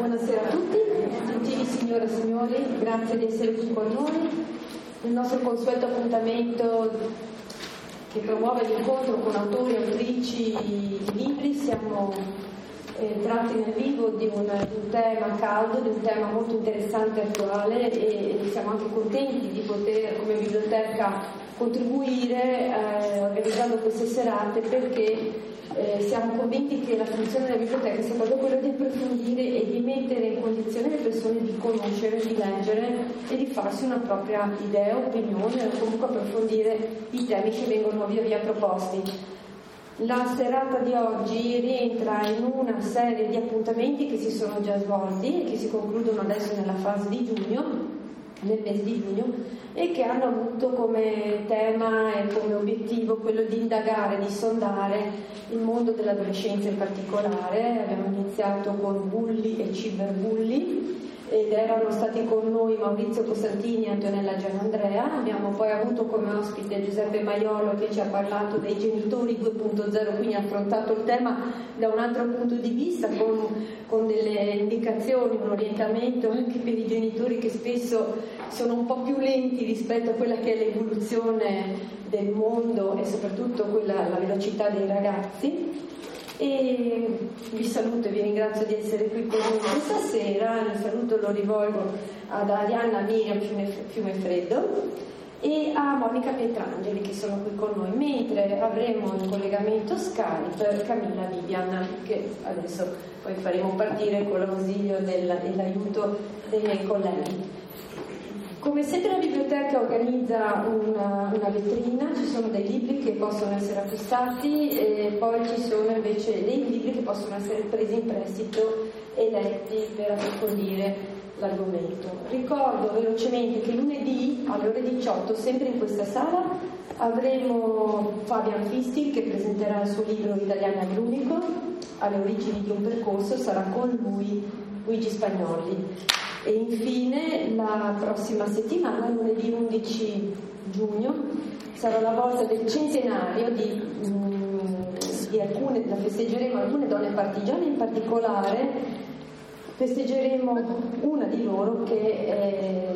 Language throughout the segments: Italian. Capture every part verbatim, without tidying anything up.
Buonasera a tutti, gentili signore e signori, grazie di essere qui con noi. Nel nostro consueto appuntamento che promuove l'incontro con autori e autrici di libri siamo entrati nel vivo di un, di un tema caldo, di un tema molto interessante e attuale e, e siamo anche contenti di poter come biblioteca contribuire eh, organizzando queste serate perché Eh, siamo convinti che la funzione della biblioteca sia proprio quella di approfondire e di mettere in condizione le persone di conoscere, di leggere e di farsi una propria idea, opinione o comunque approfondire i temi che vengono via via proposti. La serata di oggi rientra in una serie di appuntamenti che si sono già svolti e che si concludono adesso nella fase di giugno, nel mese di giugno, e che hanno avuto come tema e come obiettivo quello di indagare, di sondare il mondo dell'adolescenza in particolare. Abbiamo iniziato con bulli e cyberbulli ed erano stati con noi Maurizio Costantini e Antonella Gianandrea. Abbiamo poi avuto come ospite Giuseppe Maiolo che ci ha parlato dei genitori due punto zero, quindi ha affrontato il tema da un altro punto di vista con, con delle indicazioni, un orientamento anche per i genitori che spesso sono un po' più lenti rispetto a quella che è l'evoluzione del mondo e soprattutto quella, la velocità dei ragazzi. E vi saluto e vi ringrazio di essere qui con noi questa sera. Il saluto lo rivolgo ad Arianna Miriam Fiumefreddo e a Monica Pietrangeli che sono qui con noi, mentre avremo in collegamento Skype Camilla Vivian che adesso poi faremo partire con l'ausilio del, dell'aiuto dei miei colleghi. Come sempre la biblioteca organizza una, una vetrina, ci sono dei libri che possono essere acquistati e poi ci sono invece dei libri che possono essere presi in prestito e letti per approfondire l'argomento. Ricordo velocemente che lunedì alle ore diciotto, sempre in questa sala, avremo Fabian Fistil che presenterà il suo libro Italiani all'Unico, alle origini di un percorso, sarà con lui Luigi Spagnoli. E infine la prossima settimana, lunedì undici giugno, sarà la volta del centenario di, mm, di alcune, la festeggeremo alcune donne partigiane, in particolare festeggeremo una di loro che è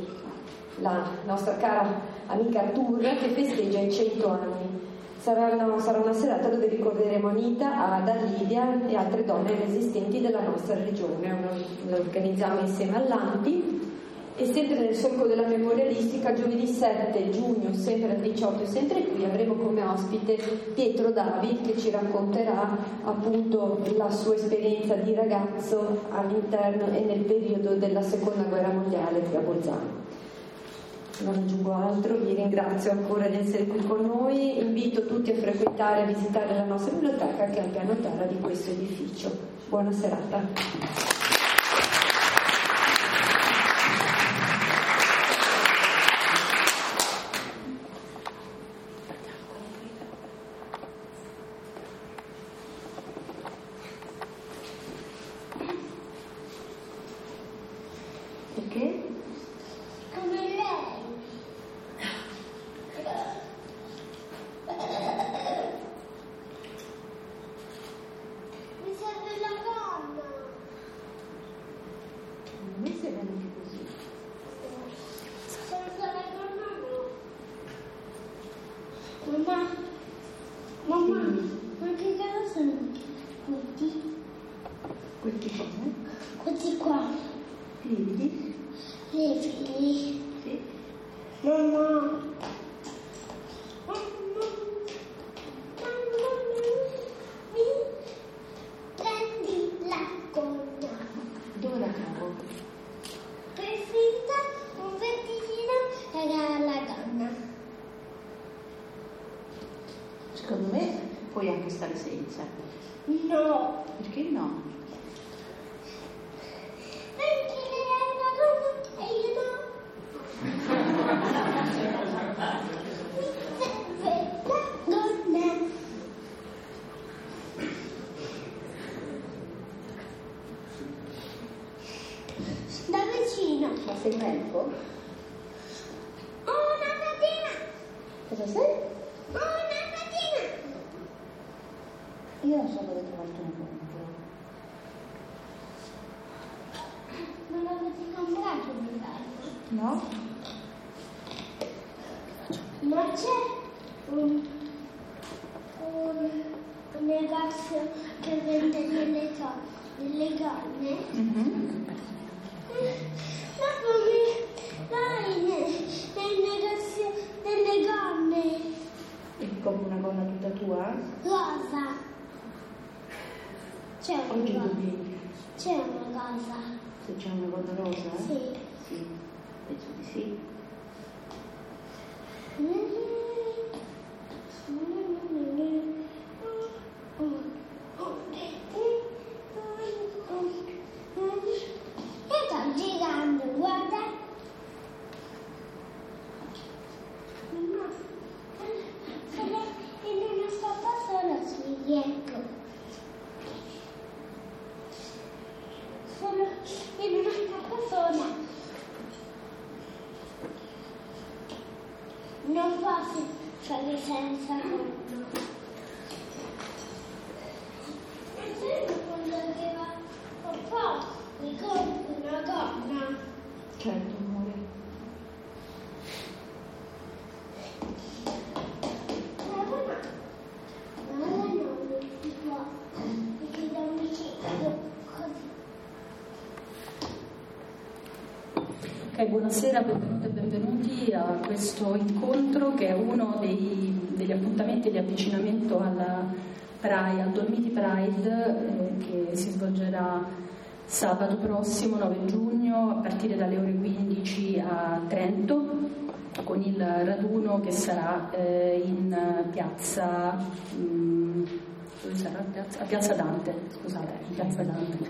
la nostra cara amica Artura che festeggia i cento anni. Sarà una, sarà una serata dove ricorderemo Anita, Ada, Lidia e altre donne resistenti della nostra regione. Lo organizziamo insieme all'Anti e sempre nel solco della memorialistica giovedì sette giugno, sempre alle diciotto e sempre qui avremo come ospite Pietro Davi che ci racconterà appunto la sua esperienza di ragazzo all'interno e nel periodo della seconda guerra mondiale qui a Bolzano. Non aggiungo altro, vi ringrazio ancora di essere qui con noi, invito tutti a frequentare e a visitare la nostra biblioteca che è al piano terra di questo edificio. Buona serata. Secondo me puoi anche stare senza. No. Perché no? Perché lei è una donna e io no. Mi serve la donna. Da vicino. Ma sei un elfo? Ho una fatina. Cosa sei? Ho una fatina. Io non so dove trovarti un incontro. No? Ma c'è un, un, un negozio che vende delle, delle gonne? Mm-hmm. Ma come? Dai, nel, nel negozio delle gonne. E come una gonna tutta tua? Rosa. C'è una Oggi cosa. dove? C'è una cosa. Se c'è una gonna rosa? Sì. Sì, penso di sì. E sto girando, guarda. No, sono in una stata sola sul ghiaccio. Sono in una stata sola. Non posso fare senza conto. E sempre quando arriva papà mi compra una gonna. Certo, amore. La gonna, la gonna non si può, perché da un vicino così. Ok, buonasera, benvenute e benvenuti a questo incontro che è uno dei, degli appuntamenti di avvicinamento alla Pride, al Dolmiti Pride, eh, che si svolgerà sabato prossimo nove giugno a partire dalle ore quindici a Trento, con il raduno che sarà eh, in piazza, mh, dove sarà? Piazza, a Piazza Dante, scusate, in Piazza Dante.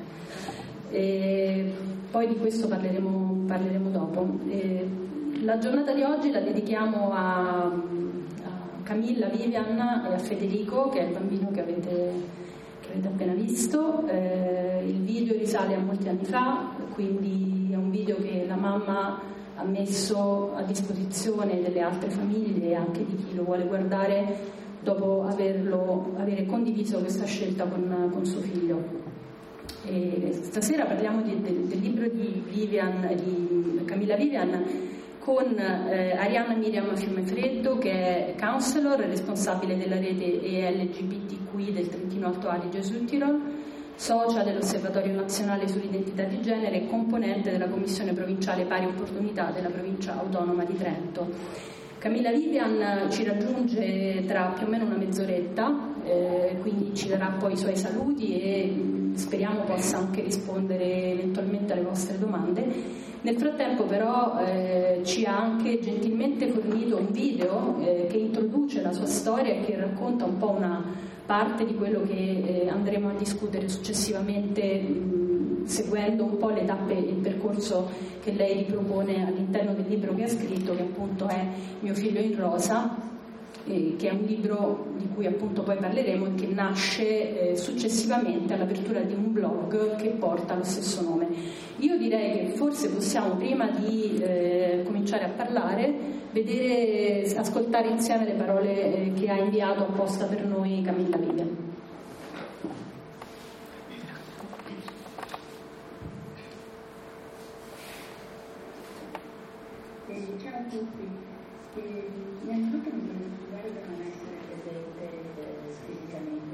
E poi di questo parleremo, parleremo dopo. E la giornata di oggi la dedichiamo a, a Camilla, Vivian e a Federico, che è il bambino che avete, che avete appena visto. Eh, il video risale a molti anni fa, quindi è un video che la mamma ha messo a disposizione delle altre famiglie e anche di chi lo vuole guardare dopo averlo, avere condiviso questa scelta con, con suo figlio. E stasera parliamo di, del, del libro di Vivian, di Camilla Vivian, con eh, Arianna Miriam Fiumefreddo, che è counselor e responsabile della rete E L G B T Q I del Trentino Alto Adige Sul Tirol, socia dell'Osservatorio Nazionale sull'Identità di Genere e componente della Commissione Provinciale Pari Opportunità della Provincia Autonoma di Trento. Camilla Vivian ci raggiunge tra più o meno una mezz'oretta, eh, quindi ci darà poi i suoi saluti e speriamo possa anche rispondere eventualmente alle vostre domande. Nel frattempo però eh, ci ha anche gentilmente fornito un video eh, che introduce la sua storia e che racconta un po' una parte di quello che eh, andremo a discutere successivamente, mh, seguendo un po' le tappe e il percorso che lei ripropone all'interno del libro che ha scritto, che appunto è Mio figlio in rosa, eh, che è un libro di cui appunto poi parleremo e che nasce eh, successivamente all'apertura di un blog che porta lo stesso nome. Io direi che forse possiamo, prima di eh, cominciare a parlare, vedere, ascoltare insieme le parole eh, che ha inviato apposta per noi Camilla Vivian. Ciao a tutti, eh, innanzitutto mi voglio scusare per non essere presente eh, fisicamente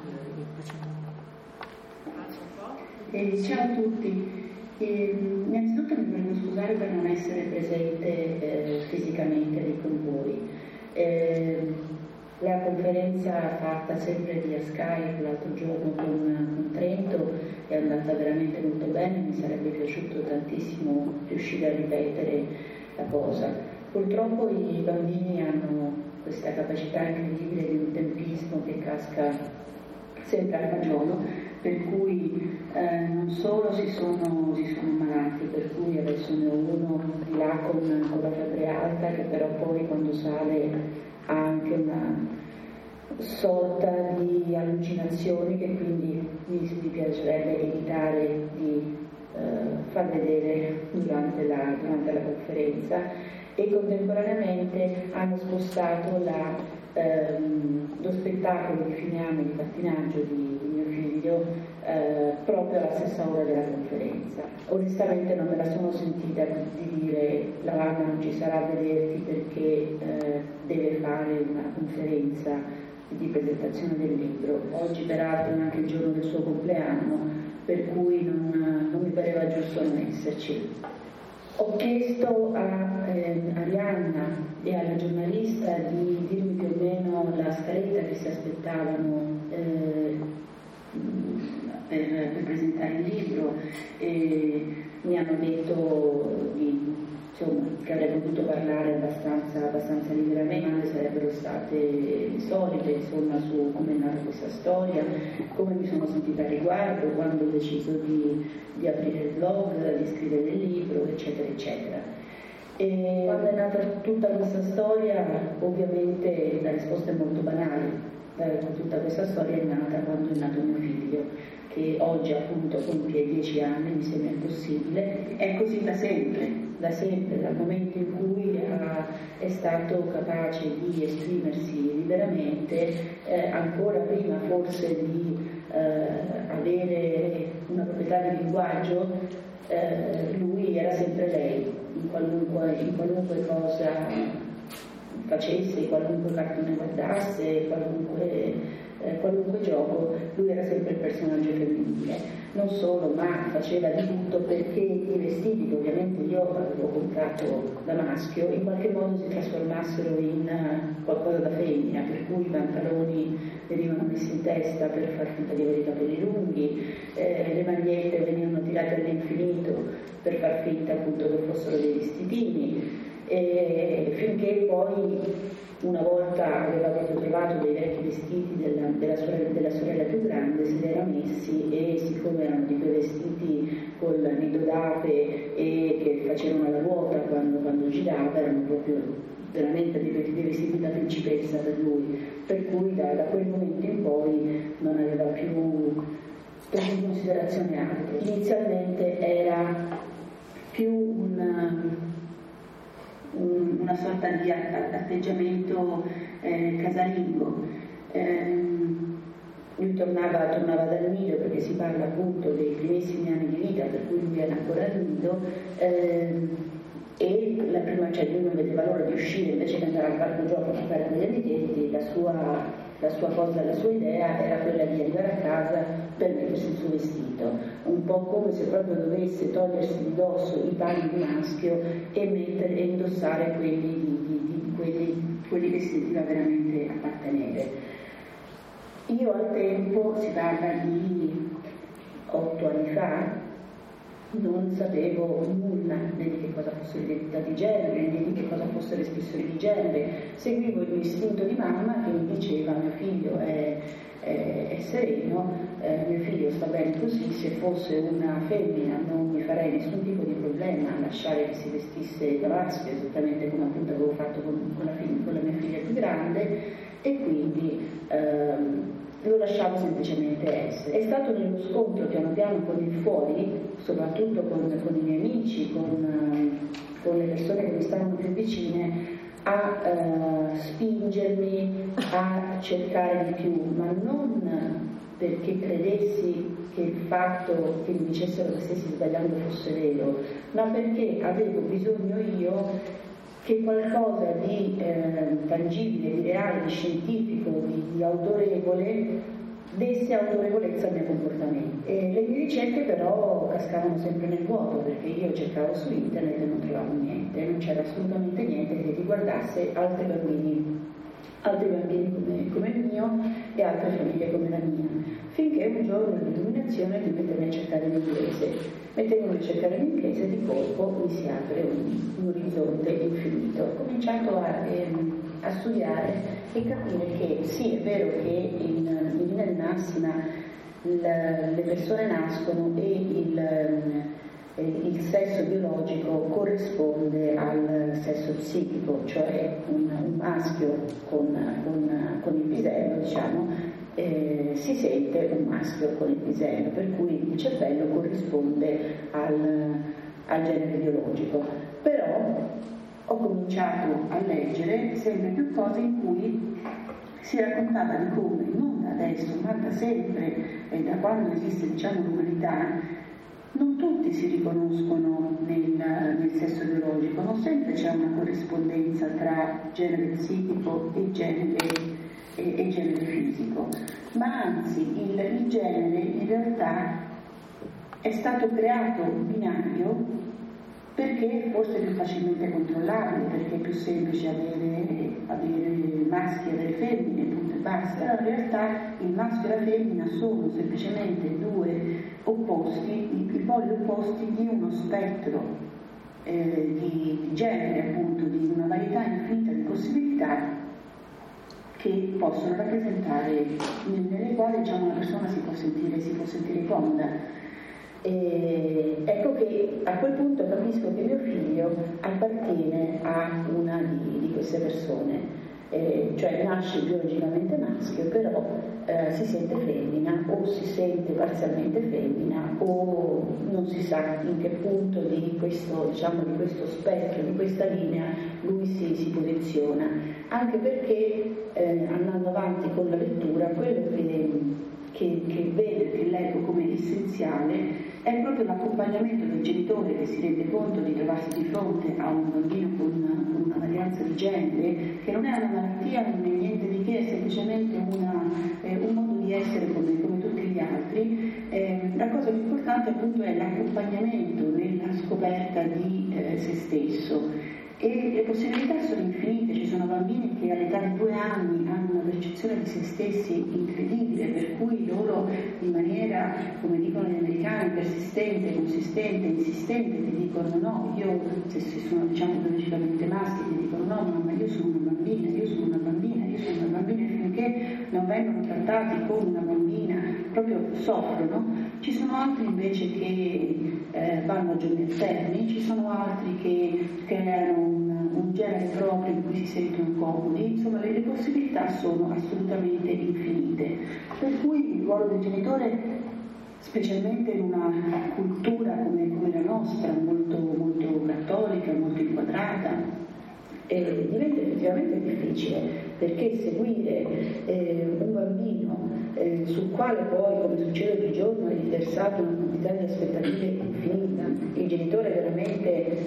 eh, ciao a tutti, eh, innanzitutto mi voglio scusare per non essere presente eh, fisicamente con voi. Eh, la conferenza fatta sempre via Skype l'altro giorno con, con Trento è andata veramente molto bene, mi sarebbe piaciuto tantissimo riuscire a ripetere la cosa. Purtroppo i bambini hanno questa capacità incredibile di un tempismo che casca sempre a fagiolo, per cui eh, non solo si sono, si sono malati, per cui adesso ne ho uno di là con, con la febbre alta, che però poi quando sale ha anche una sorta di allucinazioni che quindi mi, mi piacerebbe evitare di Uh, far vedere durante la, durante la conferenza, e contemporaneamente hanno spostato la, um, lo spettacolo di fine anno di pattinaggio di, di mio figlio eh, proprio alla stessa ora della conferenza. Onestamente non me la sono sentita di dire la mamma non ci sarà a vederti perché eh, deve fare una conferenza di presentazione del libro. Oggi peraltro è anche il giorno del suo compleanno, per cui non, non mi pareva giusto non esserci. Ho chiesto a eh, Arianna e alla giornalista di dirmi più o meno la scaletta che si aspettavano eh, per, per presentare il libro e mi hanno detto di, insomma, che avrei potuto parlare abbastanza, abbastanza liberamente, sarebbero state le solite, insomma, su come è nata questa storia, come mi sono sentita a riguardo, quando ho deciso di, di aprire il blog, di scrivere il libro, eccetera, eccetera. E quando è nata tutta questa storia, ovviamente la risposta è molto banale. Tutta questa storia è nata quando è nato mio figlio, che oggi appunto compie dieci anni, mi sembra impossibile. È così da sempre, da sempre, dal momento in cui ha, è stato capace di esprimersi liberamente, eh, ancora prima forse di eh, avere una proprietà di linguaggio, eh, lui era sempre lei, in qualunque, in qualunque cosa facesse, qualunque cartone guardasse, qualunque, eh, qualunque gioco, lui era sempre il personaggio femminile. Non solo, ma faceva di tutto perché i vestiti che ovviamente io avevo comprato da maschio in qualche modo si trasformassero in qualcosa da femmina, per cui i pantaloni venivano messi in testa per far finta di avere i capelli lunghi, eh, le magliette venivano tirate all'infinito per far finta appunto che fossero dei vestitini. E finché poi una volta aveva proprio trovato dei vecchi vestiti della, della, sorella, della sorella più grande, se li era messi e siccome erano di quei vestiti col nido d'ape e che facevano la ruota quando, quando girava, erano proprio veramente dei, dei vestiti da principessa per lui, per cui da, da quel momento in poi non aveva più preso in considerazione altro. Inizialmente era più un una sorta di atteggiamento eh, casalingo. Eh, lui tornava, tornava dal nido, perché si parla appunto dei primissimi anni di vita, per cui lui era ancora al nido, eh, e la prima, cioè lui non vedeva l'ora di uscire invece di andare al parco gioco a giocare con gli amichetti. La sua, la sua cosa, la sua idea era quella di arrivare a casa per mettersi il suo vestito, un po' come se proprio dovesse togliersi di dosso i panni di maschio e, mettere, e indossare quelli, di, di, di, quelli, quelli che si sentiva veramente appartenere. Io al tempo, si parla di otto anni fa, non sapevo nulla né di che cosa fosse l'identità di genere né di che cosa fosse l'espressione di genere. Seguivo il mio istinto di mamma che mi diceva mio figlio è, è, è sereno, eh, mio figlio sta bene così, se fosse una femmina non mi farei nessun tipo di problema a lasciare che si vestisse da maschio, esattamente come appunto avevo fatto con, con, la, figlia, con la mia figlia più grande, e quindi ehm, lo lasciavo semplicemente essere. È stato nello scontro piano piano con il fuori, soprattutto con, con i miei amici, con, con le persone che mi stavano più vicine, a uh, spingermi a cercare di più, ma non perché credessi che il fatto che mi dicessero che stessi sbagliando fosse vero, ma perché avevo bisogno io che qualcosa di eh, tangibile, di reale, di scientifico, di, di autorevole desse autorevolezza al mio comportamento. E le mie ricerche però cascavano sempre nel vuoto, perché io cercavo su internet e non trovavo niente, non c'era assolutamente niente che riguardasse altri bambini, altri bambini come, come il mio e altre famiglie come la mia, finché un giorno l'illuminazione di mettermi a cercare l'inglese. Mettendomi a cercare l'inglese, di colpo mi si apre un, un orizzonte infinito. Ho cominciato a, ehm, a studiare e capire che sì, è vero che in, in linea di massima il, le persone nascono e il, eh, il sesso biologico corrisponde al sesso psichico, cioè un, un maschio con, con, con il pisello, diciamo, Eh, si sente un maschio con il pisello, per cui il cervello corrisponde al, al genere biologico. Però ho cominciato a leggere sempre più cose in cui si raccontava di come non adesso, ma da sempre, e da quando esiste, diciamo, l'umanità, non tutti si riconoscono nel, nel sesso biologico, non sempre c'è una corrispondenza tra genere psichico e genere, e, e genere fisico, ma anzi il, il genere in realtà è stato creato binario perché forse è più facilmente controllabile, perché è più semplice avere, avere maschi e avere femmine, punto e basta. Allora in realtà il maschio e la femmina sono semplicemente due opposti, i, i poli opposti di uno spettro eh, di, di genere, appunto, di una varietà infinita di possibilità che possono rappresentare, nelle quali, diciamo, una persona si può sentire, si può sentire comoda. E ecco che a quel punto capisco che mio figlio appartiene a una di, di queste persone, eh, cioè nasce biologicamente maschio, però eh, si sente femmina o si sente parzialmente femmina o non si sa in che punto di questo, diciamo, di questo spettro, di questa linea lui si, si posiziona, anche perché eh, andando avanti con la lettura quello che Che, che vedo, che leggo come essenziale è proprio l'accompagnamento del genitore che si rende conto di trovarsi di fronte a un bambino con una, con una varianza di genere, che non è una malattia, non è niente di che, è semplicemente una, eh, un modo di essere come, come tutti gli altri. Eh, la cosa più importante appunto è l'accompagnamento nella scoperta di eh, se stesso. E le possibilità sono infinite, ci sono bambini che all'età di due anni hanno una percezione di se stessi incredibile, per cui loro in maniera, come dicono gli americani, persistente, consistente, insistente, ti dicono no, io, se sono, diciamo, biologicamente maschi, ti dicono no, mamma, io sono una bambina, io sono una bambina, io sono una bambina, e finché non vengono trattati come una bambina proprio soffrono. Ci sono altri invece che eh, vanno a giorni alterni, ci sono altri che creano un, un genere proprio in cui si sentono comodi, insomma le, le possibilità sono assolutamente infinite, per cui il ruolo del genitore, specialmente in una cultura come, come la nostra, molto, molto cattolica, molto inquadrata, eh, diventa effettivamente difficile, perché seguire eh, un bambino eh, sul quale poi, come succede oggigiorno, è riversato una quantità di aspettative infinita, il genitore veramente,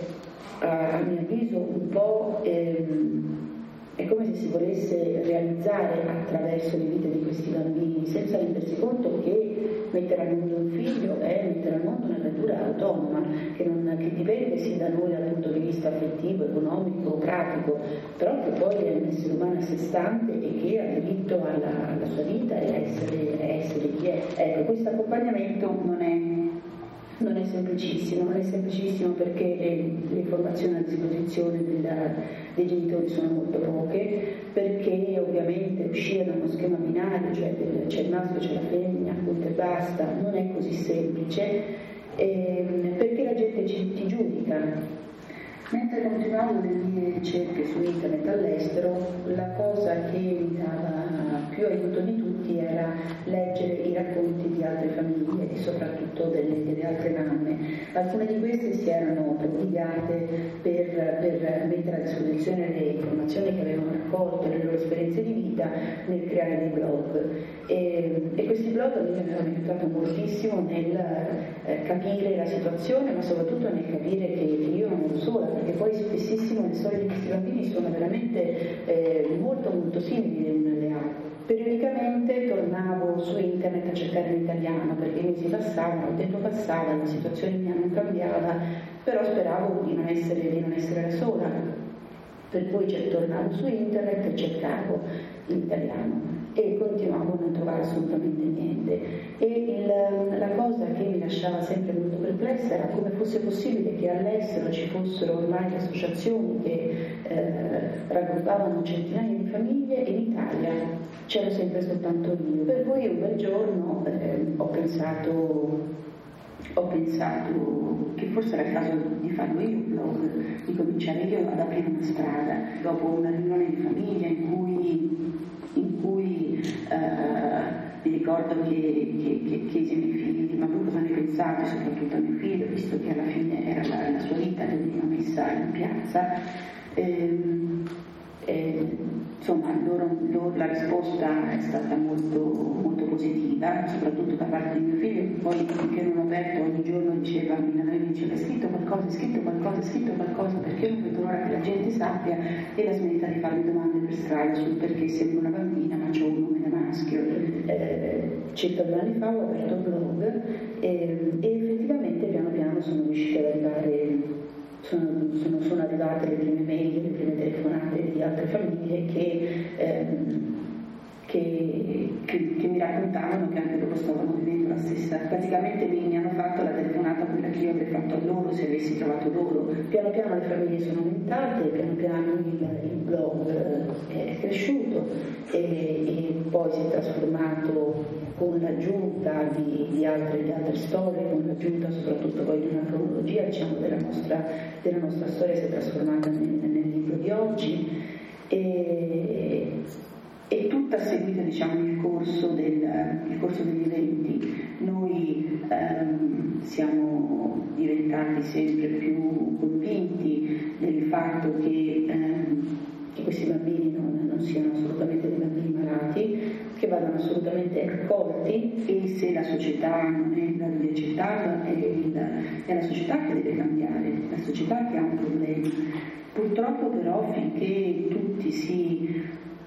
a mio avviso, un po' ehm, è come se si volesse realizzare attraverso le vite di questi bambini, senza rendersi conto che mettere al mondo un figlio è mettere al mondo una creatura autonoma, che, non, che dipende sì da noi dal punto di vista affettivo, economico, pratico, però che poi è un essere umano a sé stante e che ha diritto alla, alla sua vita e a essere, a essere chi è. Ecco, questo accompagnamento non è Non è semplicissimo, non è semplicissimo perché le, le informazioni a disposizione della, dei genitori sono molto poche, perché ovviamente uscire da uno schema binario, cioè del, c'è il maschio, c'è la femmina, appunto e basta, non è così semplice, ehm, perché la gente ci, ti giudica. Mentre continuavo le mie ricerche su internet all'estero, la cosa che mi dava più aiuto di tutti era leggere i racconti di altre famiglie e soprattutto delle, delle altre mamme. Alcune di queste si erano prodigate per, per mettere a disposizione le informazioni che avevano raccolto, le loro esperienze di vita, nel creare dei blog. E, e questi blog a me mi hanno aiutato moltissimo nel eh, capire la situazione, ma soprattutto nel capire che, che io non ero sola, perché poi spessissimo le storie di questi bambini sono veramente eh, molto molto simili le une alle altre. Periodicamente tornavo su internet a cercare in italiano, perché i mesi passavano, il tempo passava, la situazione mia non cambiava, però speravo di non essere, di non essere la sola, per cui tornavo su internet e cercavo in italiano e continuavo a non trovare assolutamente niente. E il, la cosa che mi lasciava sempre molto perplessa era come fosse possibile che all'estero ci fossero ormai associazioni che eh, raggruppavano centinaia di famiglie e in Italia c'ero sempre soltanto io. Per cui un bel giorno eh, ho pensato ho pensato che forse era il caso di farlo io un blog, di cominciare io ad aprire una strada dopo una riunione di famiglia in cui in cui eh, mi ricordo che, che, che chiesi ai miei figli ma voi cosa ne pensate, soprattutto a mio figlio, visto che alla fine era la, la sua vita che veniva messa in piazza, ehm, Eh, insomma, loro, loro, la risposta è stata molto, molto positiva, soprattutto da parte di mio figlio, poi finché non ho aperto ogni giorno diceva, mi diceva, hai scritto qualcosa, hai scritto qualcosa, hai scritto qualcosa, perché non vedo l'ora che la gente sappia e la smetta di farmi domande per strada sul perché sembro una bambina ma c'ho un nome da maschio. Eh, circa due anni fa ho aperto un blog e, e effettivamente piano piano sono riuscita ad arrivare. Sono, sono, sono arrivate le prime mail, le prime telefonate di altre famiglie che, ehm, che, che, che mi raccontavano che anche loro stavano vivendo la stessa. Praticamente mi, mi hanno fatto la telefonata quella che io avrei fatto a loro se avessi trovato loro. Piano piano le famiglie sono aumentate, piano piano il, il blog è cresciuto e, e poi si è trasformato con l'aggiunta di, di, altre, di altre storie, con l'aggiunta soprattutto poi di una cronologia, diciamo, della nostra, della nostra storia, si è trasformata nel, nel libro di oggi e, e tutta ha seguito, diciamo, il corso, del, il corso degli eventi. Noi ehm, siamo diventati sempre più convinti del fatto che, ehm, che questi bambini non, non siano assolutamente dei bambini malati, che vadano assolutamente accolti e se la società non è in grado di accettarlo è, il, è la società che deve cambiare, la società che ha un problema. Purtroppo però finché tutti si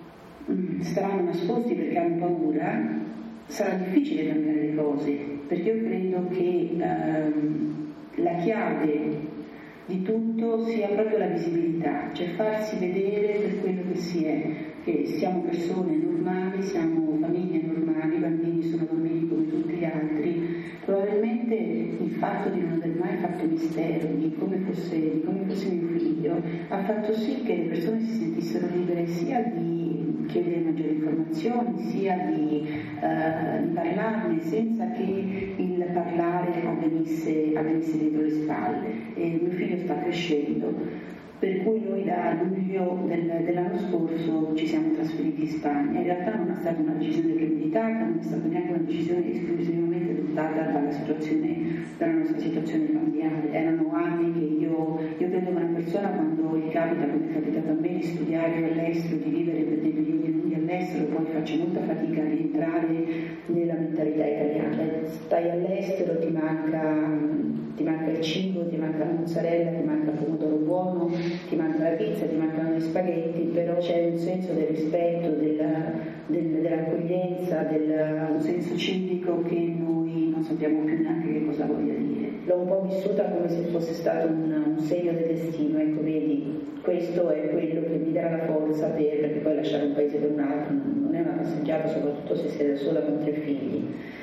mh, staranno nascosti perché hanno paura, sarà difficile cambiare le cose, perché io credo che ehm, la chiave di tutto sia proprio la visibilità, cioè farsi vedere per quello che si è, che siamo persone normali, siamo famiglie normali, i bambini sono bambini come tutti gli altri. Probabilmente il fatto di non aver mai fatto mistero di come fosse, di come fosse mio figlio ha fatto sì che le persone si sentissero libere sia di chiedere maggiori informazioni, sia di, uh, di parlarne senza che il parlare avvenisse, avvenisse dietro le spalle. E mio figlio sta crescendo, per cui noi da luglio del, dell'anno scorso ci siamo trasferiti in Spagna. In realtà non è stata una decisione premeditata, non è stata neanche una decisione esclusivamente dettata dalla situazione, dalla nostra situazione familiare. Erano anni che io, io credo che una persona, quando gli capita, come è capitato a me, di studiare all'estero, di vivere per dei periodi lunghi all'estero, poi faccia molta fatica a rientrare nella mentalità italiana. Stai all'estero, ti manca, ti manca il cibo, ti manca la mozzarella, ti manca il pomodoro buono, ti manca la pizza, ti mancano gli spaghetti, però c'è un senso del rispetto, della, del, dell'accoglienza, del, un senso civico che noi non sappiamo più neanche che cosa voglia dire. L'ho un po' vissuta come se fosse stato un, un segno del destino, ecco, vedi, questo è quello che mi darà la forza per, perché poi lasciare un paese per un altro non è una passeggiata, soprattutto se sei da sola con tre figli.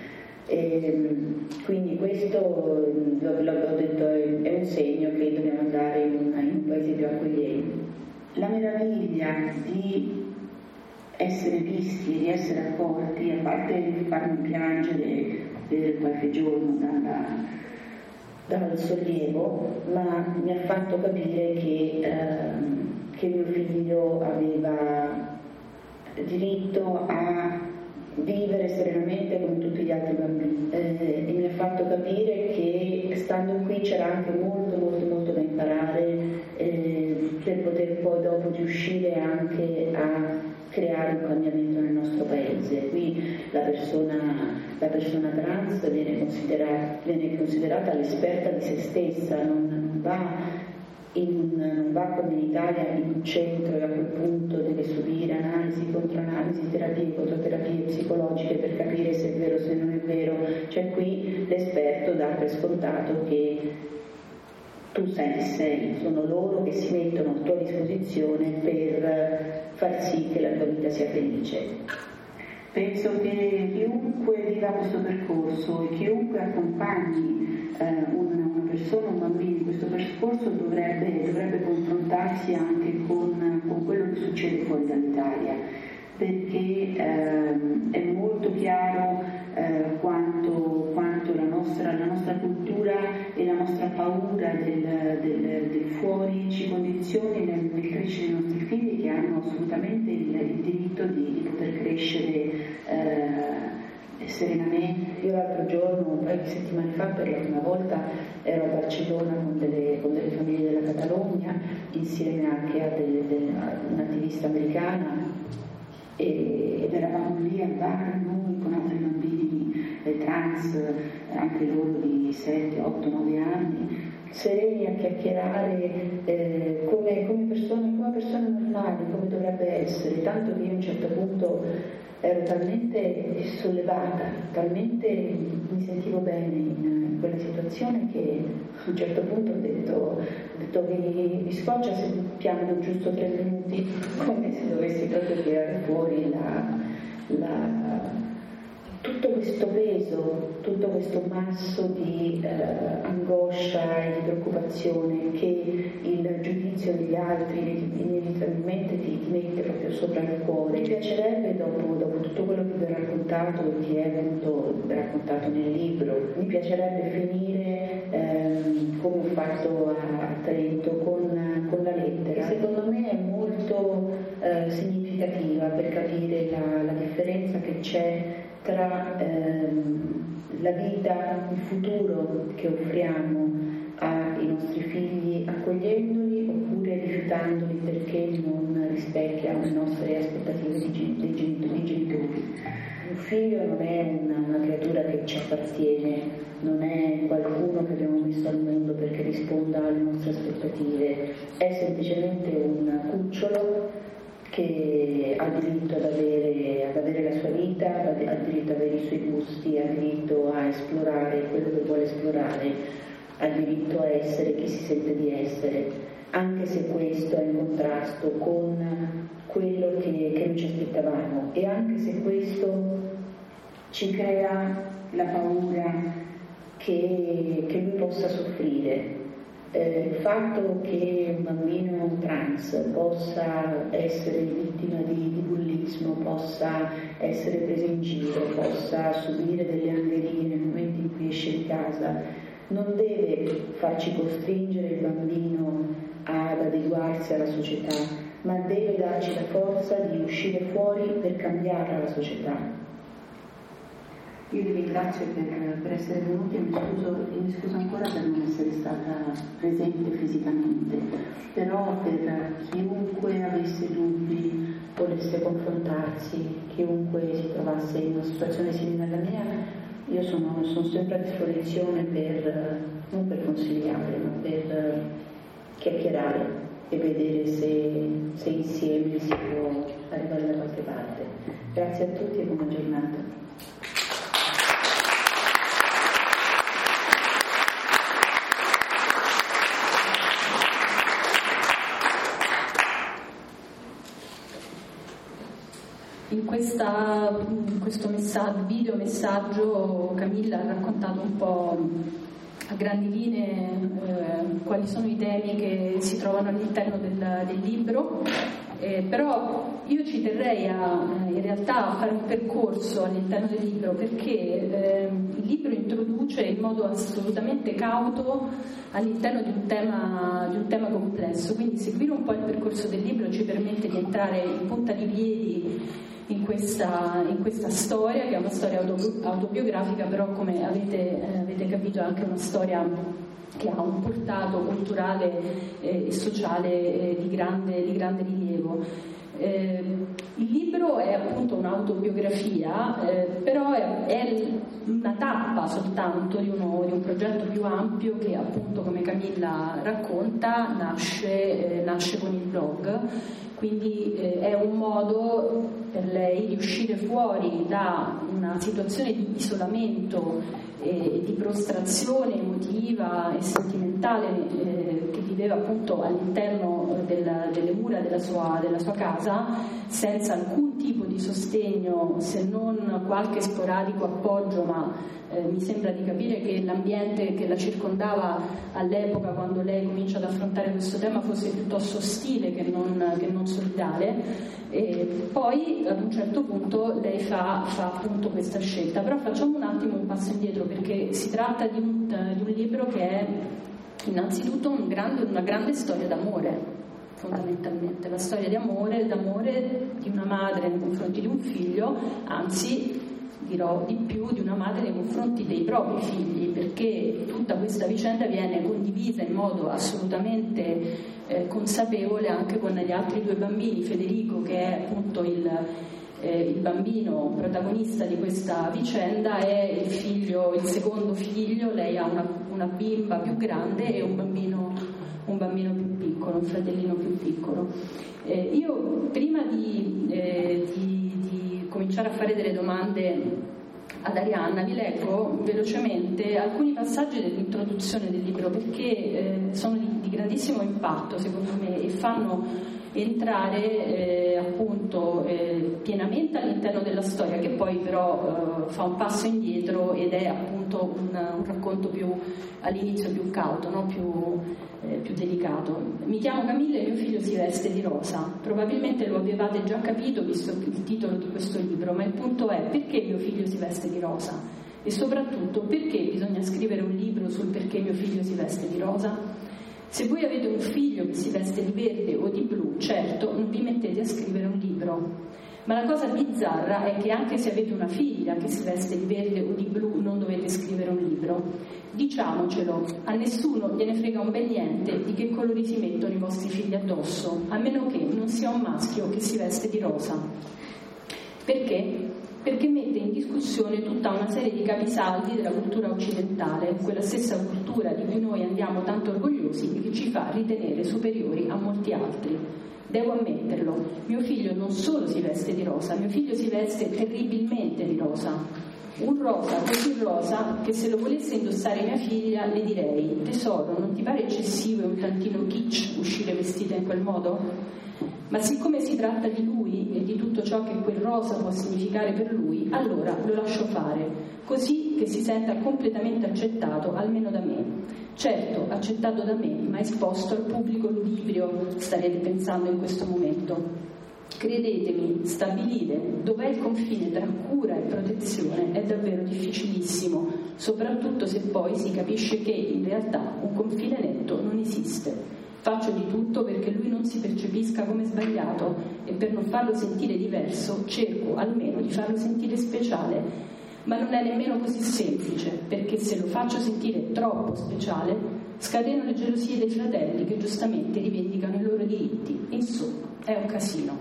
E quindi questo, l'ho detto, è un segno che dobbiamo andare in un, in un paese più accogliente. La meraviglia di essere visti e di essere accolti, a parte farmi piangere per qualche giorno dalla, dal sollievo, ma mi ha fatto capire che, ehm, che mio figlio aveva diritto a vivere serenamente come tutti gli altri bambini eh, e mi ha fatto capire che stando qui c'era anche molto molto molto da imparare eh, per poter poi dopo riuscire anche a creare un cambiamento nel nostro paese. Qui la persona, la persona trans viene considerata, viene considerata l'esperta di se stessa, non, non va In, non va come in Italia in un centro e a quel punto deve subire analisi, controanalisi, terapie, controterapie psicologiche per capire se è vero o se non è vero. Cioè qui l'esperto dà per scontato che tu sai chi sei, sono loro che si mettono a tua disposizione per far sì che la tua vita sia felice. Penso che chiunque viva questo percorso e chiunque accompagni eh, una, una persona, un bambino in questo percorso dovrebbe, dovrebbe confrontarsi anche con, con quello che succede fuori dall'Italia, perché ehm, è molto chiaro eh, quanto, quanto la, nostra, la nostra cultura e la nostra paura del, del, del fuori ci condizioni nel, nel crescere i nostri figli, che hanno assolutamente il, il diritto di, di poter crescere eh, serenamente. Io l'altro giorno, un paio di settimane fa, per la prima volta ero a Barcellona con delle, con delle famiglie della Catalogna, insieme anche a, de, de, a un'attivista americana, e, ed eravamo lì al bar noi con altri bambini eh, trans, anche loro di sette, otto, nove anni, sereni a chiacchierare eh, come, come, persone, come persone normali, come dovrebbe essere, tanto che io a un certo punto ero talmente sollevata, talmente mi sentivo bene in quella situazione che a un certo punto ho detto, ho detto vi, vi scoccia se piango giusto tre minuti, come se dovessi proprio tirare fuori la, la tutto questo peso, tutto questo masso di eh, angoscia e di preoccupazione che il giudizio degli altri inevitabilmente ti, ti mette proprio sopra il cuore. Mi piacerebbe, dopo, dopo tutto quello che vi ho raccontato e che è venuto raccontato nel libro, mi piacerebbe finire ehm, come ho fatto a, a Trento con, con la lettera. Secondo me è molto eh, significativa per capire la, la differenza che c'è tra ehm, la vita, il futuro che offriamo ai nostri figli accogliendoli oppure rifiutandoli perché non rispecchia le nostre aspettative di, di, di, di genitori. Un figlio non è una, una creatura che ci appartiene, non è qualcuno che abbiamo messo al mondo perché risponda alle nostre aspettative, è semplicemente un cucciolo che ha diritto ad avere, ad avere la sua vita, ha diritto ad avere i suoi gusti, ha diritto a esplorare quello che vuole esplorare, ha diritto a essere chi si sente di essere, anche se questo è in contrasto con quello che, che non ci aspettavamo e anche se questo ci crea la paura che, che lui possa soffrire. Eh, il fatto che un bambino trans possa essere vittima di, di bullismo, possa essere preso in giro, possa subire delle angherie nel momento in cui esce di casa, non deve farci costringere il bambino ad adeguarsi alla società, ma deve darci la forza di uscire fuori per cambiare la società. Io vi ringrazio per, per essere venuti e mi scuso, e mi scuso ancora per non essere stata presente fisicamente, però per chiunque avesse dubbi, volesse confrontarsi, chiunque si trovasse in una situazione simile alla mia, io sono, sono sempre a disposizione per, non per consigliare, ma per chiacchierare e vedere se, se insieme si può arrivare da qualche parte. Grazie a tutti e buona giornata. In, questa, in questo messaggio, video messaggio Camilla ha raccontato un po' a grandi linee eh, quali sono i temi che si trovano all'interno del, del libro, eh, però io ci terrei a, in realtà a fare un percorso all'interno del libro perché eh, il libro introduce in modo assolutamente cauto all'interno di un tema, di un tema complesso, quindi seguire un po' il percorso del libro ci permette di entrare in punta di piedi In questa, in questa storia, che è una storia autobiografica, però come avete, eh, avete capito è anche una storia che ha un portato culturale eh, e sociale eh, di, grande, di grande rilievo. Eh, il libro è appunto un'autobiografia, eh, però è, è una tappa soltanto di, uno, di un progetto più ampio che appunto, come Camilla racconta, nasce, eh, nasce con il blog. Quindi eh, è un modo per lei di uscire fuori da una situazione di isolamento e eh, di prostrazione emotiva e sentimentale eh, che viveva appunto all'interno della, delle mura della sua, della sua casa, senza alcun tipo di sostegno se non qualche sporadico appoggio, ma eh, mi sembra di capire che l'ambiente che la circondava all'epoca, quando lei comincia ad affrontare questo tema, fosse piuttosto ostile che non, che non solidale. E poi ad un certo punto lei fa, fa appunto questa scelta, però facciamo un attimo un passo indietro perché si tratta di un, di un libro che è innanzitutto un grande, una grande storia d'amore, fondamentalmente la storia di amore, d'amore di una madre nei confronti di un figlio, anzi dirò di più, di una madre nei confronti dei propri figli, perché tutta questa vicenda viene condivisa in modo assolutamente eh, consapevole anche con gli altri due bambini. Federico, che è appunto il, eh, il bambino protagonista di questa vicenda, è il figlio, il secondo figlio. Lei ha una, una bimba più grande e un bambino, un bambino più piccolo, un fratellino più piccolo. Eh, io prima di, eh, di, di cominciare a fare delle domande ad Arianna vi leggo velocemente alcuni passaggi dell'introduzione del libro, perché eh, sono di, di grandissimo impatto secondo me e fanno entrare eh, appunto eh, pienamente all'interno della storia, che poi però eh, fa un passo indietro ed è appunto un, un racconto più all'inizio più cauto, no? più, eh, più delicato. Mi chiamo Camilla e mio figlio si veste di rosa. Probabilmente lo avevate già capito visto il titolo di questo libro, ma il punto è: perché mio figlio si veste di rosa? E soprattutto, perché bisogna scrivere un libro sul perché mio figlio si veste di rosa? Se voi avete un figlio che si veste di verde o di blu, certo, non vi mettete a scrivere un libro. Ma la cosa bizzarra è che anche se avete una figlia che si veste di verde o di blu, non dovete scrivere un libro. Diciamocelo, a nessuno gliene frega un bel niente di che colori si mettono i vostri figli addosso, a meno che non sia un maschio che si veste di rosa. Perché? Perché mette in discussione tutta una serie di capisaldi della cultura occidentale, quella stessa cultura di cui noi andiamo tanto orgogliosi e che ci fa ritenere superiori a molti altri. Devo ammetterlo, mio figlio non solo si veste di rosa, mio figlio si veste terribilmente di rosa. Un rosa così rosa che se lo volesse indossare mia figlia le direi: tesoro, non ti pare eccessivo e un tantino kitsch uscire vestita in quel modo? Ma siccome si tratta di lui e di tutto ciò che quel rosa può significare per lui, allora lo lascio fare, così che si senta completamente accettato, almeno da me. Certo, accettato da me, ma esposto al pubblico ludibrio, starete pensando in questo momento. Credetemi, stabilire dov'è il confine tra cura e protezione è davvero difficilissimo, soprattutto se poi si capisce che in realtà un confine netto non esiste. Faccio di tutto perché lui non si percepisca come sbagliato e per non farlo sentire diverso cerco almeno di farlo sentire speciale, ma non è nemmeno così semplice, perché se lo faccio sentire troppo speciale scatenano le gelosie dei fratelli che giustamente rivendicano i loro diritti. Insomma, è un casino.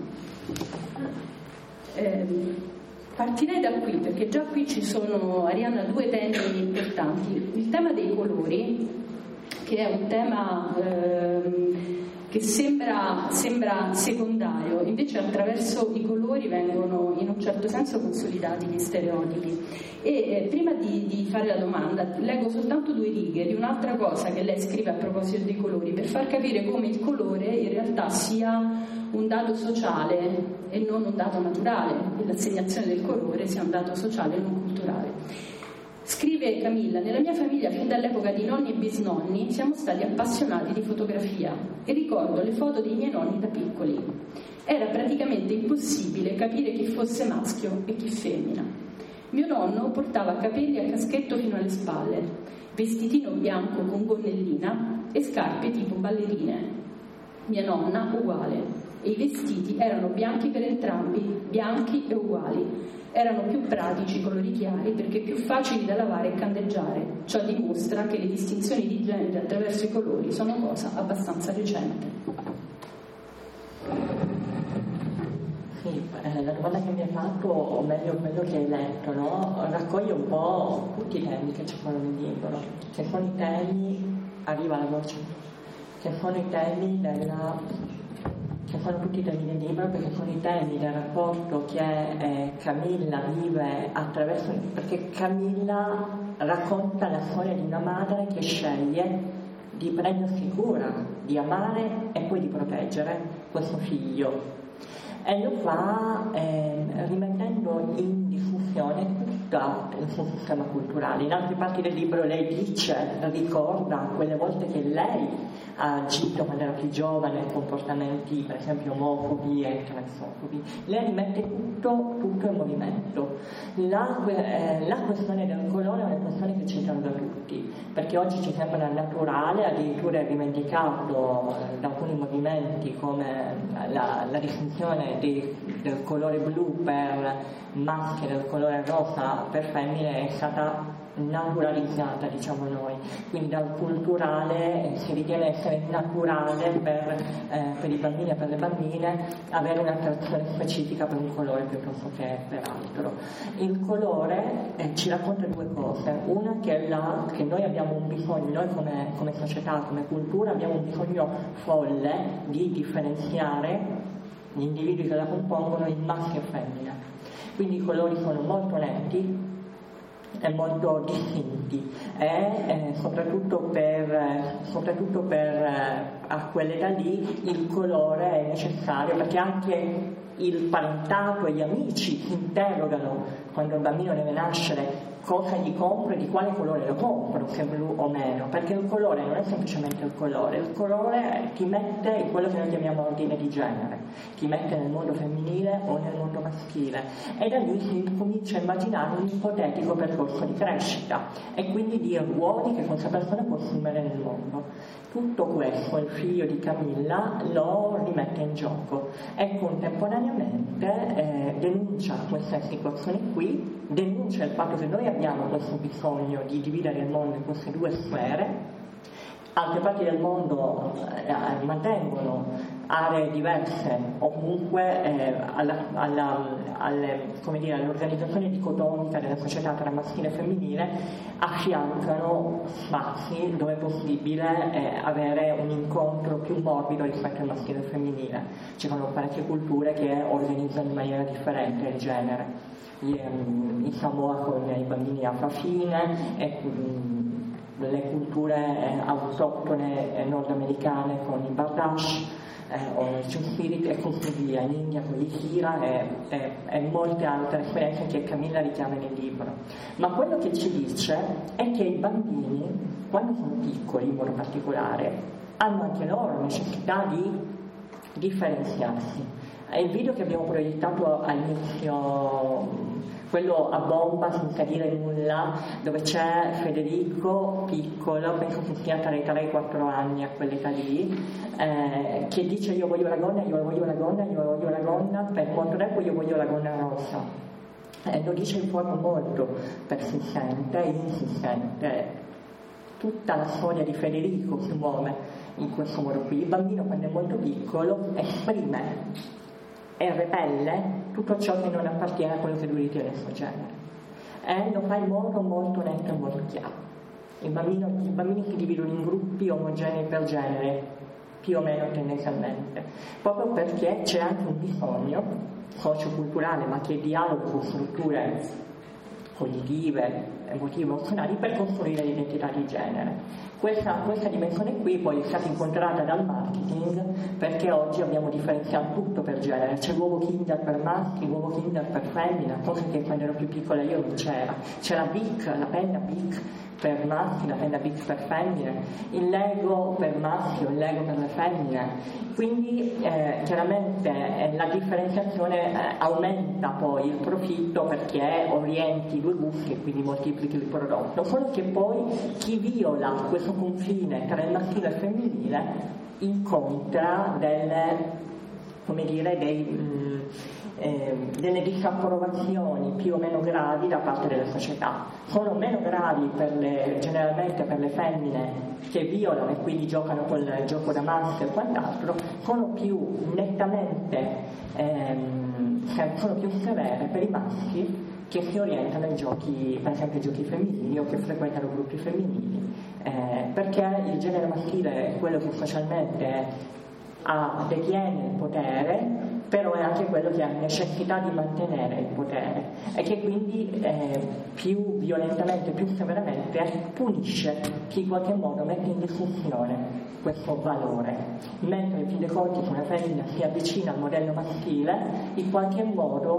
Eh, partirei da qui, perché già qui ci sono, Arianna, due temi importanti. Il tema dei colori, che è un tema ehm, che sembra, sembra secondario, invece attraverso i colori vengono in un certo senso consolidati gli stereotipi. E eh, prima di, di fare la domanda leggo soltanto due righe di un'altra cosa che lei scrive a proposito dei colori, per far capire come il colore in realtà sia un dato sociale e non un dato naturale, e l'assegnazione del colore sia un dato sociale e non culturale. Scrive Camilla: nella mia famiglia fin dall'epoca di nonni e bisnonni siamo stati appassionati di fotografia e ricordo le foto dei miei nonni da piccoli. Era praticamente impossibile capire chi fosse maschio e chi femmina. Mio nonno portava capelli a caschetto fino alle spalle, vestitino bianco con gonnellina e scarpe tipo ballerine. Mia nonna uguale, e i vestiti erano bianchi per entrambi, bianchi e uguali. Erano più pratici, colori chiari, perché più facili da lavare e candeggiare. Ciò dimostra che le distinzioni di genere attraverso i colori sono cosa abbastanza recente. Sì, eh, la domanda che mi hai fatto, o meglio quello che hai letto, no? Raccoglie un po' tutti i temi che ci sono nel libro. Che sono i temi, arriva la voce, che sono i temi della... che sono tutti i temi del libro, perché sono i temi del rapporto che eh, Camilla vive attraverso, perché Camilla racconta la storia di una madre che sceglie di prendersi cura, di amare e poi di proteggere questo figlio, e lo fa eh, rimettendo in discussione tutto il suo sistema culturale. In altre parti del libro lei dice, ricorda quelle volte che lei ha agito quando era più giovane, comportamenti per esempio omofobi e transofobi. Lei rimette tutto, tutto in movimento. La, eh, la questione del colore è una questione che ci riguarda tutti, perché oggi ci sembra naturale, addirittura è rivendicato da alcuni movimenti come la, la distinzione dei del colore blu per maschi e del colore rosa per femmine è stata naturalizzata, diciamo noi, quindi dal culturale eh, si ritiene essere naturale per, eh, per i bambini e per le bambine avere un'attrazione specifica per un colore piuttosto che per altro. Il colore eh, ci racconta due cose: una che, è la, che noi abbiamo un bisogno, noi come, come società, come cultura abbiamo un bisogno folle di differenziare gli individui che la compongono in maschio e femmina, quindi i colori sono molto netti e molto distinti e eh, soprattutto per, soprattutto per eh, a quell'età lì il colore è necessario, perché anche il parentato e gli amici si interrogano quando il bambino deve nascere cosa gli compro e di quale colore lo compro, se blu o meno, perché il colore non è semplicemente il colore, il colore ti mette in quello che noi chiamiamo ordine di genere, ti mette nel mondo femminile o nel mondo maschile, e da lì si comincia a immaginare un ipotetico percorso di crescita e quindi di ruoli che questa persona può assumere nel mondo. Tutto questo il figlio di Camilla lo rimette in gioco e contemporaneamente eh, denuncia queste situazioni qui, denuncia il fatto che noi abbiamo questo bisogno di dividere il mondo in queste due sfere. Altre parti del mondo eh, mantengono aree diverse o comunque eh, alla, alla, alle, come dire, all'organizzazione dicotomica della società tra maschile e femminile affiancano spazi dove è possibile eh, avere un incontro più morbido rispetto al maschile e al femminile. Ci sono parecchie culture che organizzano in maniera differente il genere. In Samoa con i bambini afrofine e le culture eh, autoctone eh, nordamericane con i Bardash eh, o i Spirit e così via, in India con gli Hira e, e, e molte altre esperienze che Camilla richiama nel libro. Ma quello che ci dice è che i bambini, quando sono piccoli in modo particolare, hanno anche loro necessità di differenziarsi. Il video che abbiamo proiettato all'inizio, quello a bomba senza dire nulla, dove c'è Federico piccolo, penso che sia tra i tre e i quattro anni a quell'età lì, eh, che dice io voglio la gonna, io voglio la gonna, io voglio la gonna, per molto tempo io voglio la gonna rossa. E lo dice in forma molto persistente e insistente. Tutta la storia di Federico si muove in questo modo qui. Il bambino, quando è molto piccolo, esprime e repelle tutto ciò che non appartiene a quello che lui ritiene il suo genere, e lo fa in modo molto netto e molto chiaro. Il bambino, I bambini si dividono in gruppi omogenei per genere, più o meno tendenzialmente, proprio perché c'è anche un bisogno socioculturale, ma che dialoga con strutture cognitive, emotive, emozionali, per costruire l'identità di genere. Questa, questa dimensione qui poi è stata incontrata dal marketing, perché oggi abbiamo differenziato tutto per genere. C'è l'uovo Kinder per maschi, l'uovo Kinder per femmina, cosa che quando ero più piccola io non c'era. C'è la Bic, la penna Bic per maschi, la penna Bic per femmine, il Lego per maschi o il Lego per le femmine. Quindi eh, chiaramente eh, la differenziazione eh, aumenta poi il profitto, perché orienti due gusti e quindi moltiplichi il prodotto. Solo che poi chi viola questo confine tra il maschile e il femminile incontra delle, come dire, dei, mh, eh, delle disapprovazioni più o meno gravi da parte della società. Sono meno gravi per le, generalmente per le femmine che violano e quindi giocano col gioco da maschio e quant'altro, sono più nettamente ehm, sono più severe per i maschi che si orientano ai giochi, per esempio ai giochi femminili o che frequentano gruppi femminili, eh, perché il genere maschile è quello che socialmente ha, detiene il potere, però è anche quello che ha necessità di mantenere il potere e che quindi eh, più violentamente, più severamente punisce chi in qualche modo mette in discussione questo valore, mentre in fin dei conti se una femmina si avvicina al modello maschile in qualche modo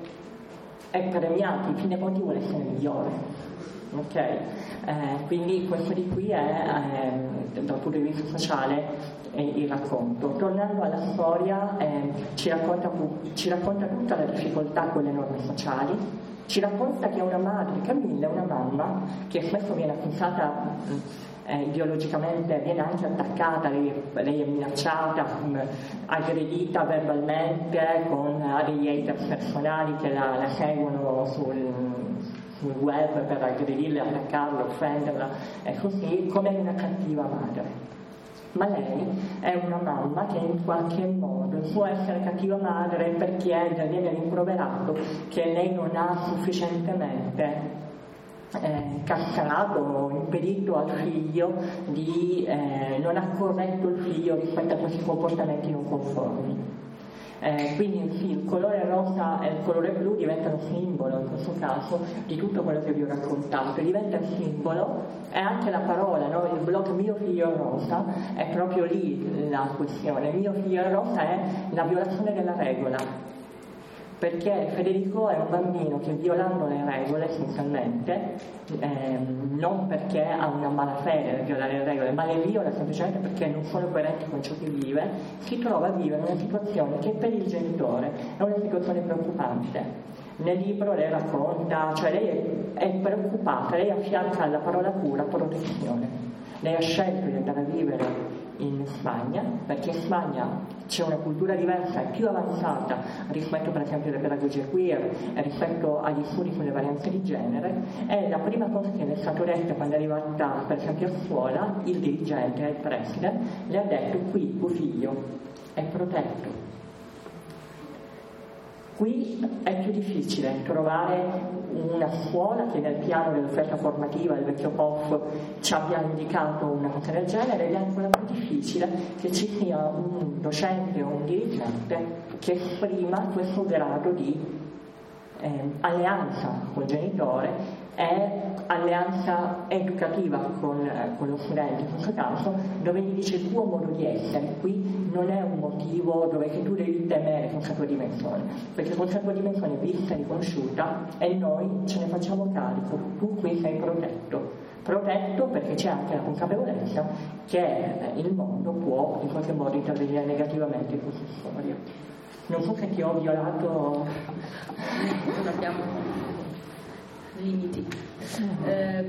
è premiato, in fin dei conti vuole essere migliore, ok? Eh, quindi questo di qui è eh, dal punto di vista sociale eh, il racconto. Tornando alla storia, eh, ci, racconta, ci racconta tutta la difficoltà con le norme sociali, ci racconta che una madre, Camilla è una mamma che spesso viene accusata eh, ideologicamente viene anche attaccata, lei, lei è minacciata, mh, aggredita verbalmente con uh, degli haters personali che la, la seguono sul, sul web per aggredirla, attaccarla, offenderla, e così, come una cattiva madre. Ma lei è una mamma che in qualche modo può essere cattiva madre perché le viene rimproverato che lei non ha sufficientemente eh, castrato o impedito al figlio di eh, non ha corretto il figlio rispetto a questi comportamenti non conformi. Eh, quindi sì, il colore rosa e il colore blu diventano simbolo in questo caso di tutto quello che vi ho raccontato, diventa il simbolo, e anche la parola, no? Il blog Mio figlio rosa è proprio lì la questione. Mio figlio rosa è la violazione della regola, perché Federico è un bambino che, violando le regole essenzialmente, ehm, non perché ha una malafede nel violare le regole, ma le viola semplicemente perché non sono coerenti con ciò che vive, si trova a vivere una situazione che per il genitore è una situazione preoccupante. Nel libro lei racconta, cioè lei è, è preoccupata, lei affianca alla parola cura protezione. Lei ha scelto di andare a vivere in Spagna, perché in Spagna c'è una cultura diversa e più avanzata rispetto per esempio alle pedagogie queer e rispetto agli studi sulle varianze di genere, e la prima cosa che le è stato detto quando è arrivata per esempio a scuola, il dirigente, il preside, le ha detto: qui tuo figlio è protetto. Qui è più difficile trovare una scuola che nel piano dell'offerta formativa del vecchio P O F ci abbia indicato una cosa del genere, ed è ancora più difficile che ci sia un docente o un dirigente che esprima questo grado di eh, alleanza col genitore e alleanza educativa con, eh, con lo studente, in questo caso, dove gli dice: il tuo modo di essere qui non è un motivo dove che tu devi temere questa tua dimensione, perché questa tua dimensione è vista e riconosciuta e noi ce ne facciamo carico, tu qui sei protetto. Protetto perché c'è anche la consapevolezza che eh, il mondo può in qualche modo intervenire negativamente in questa storia. Non so se ti ho violato. Non abbiamo limiti. Eh,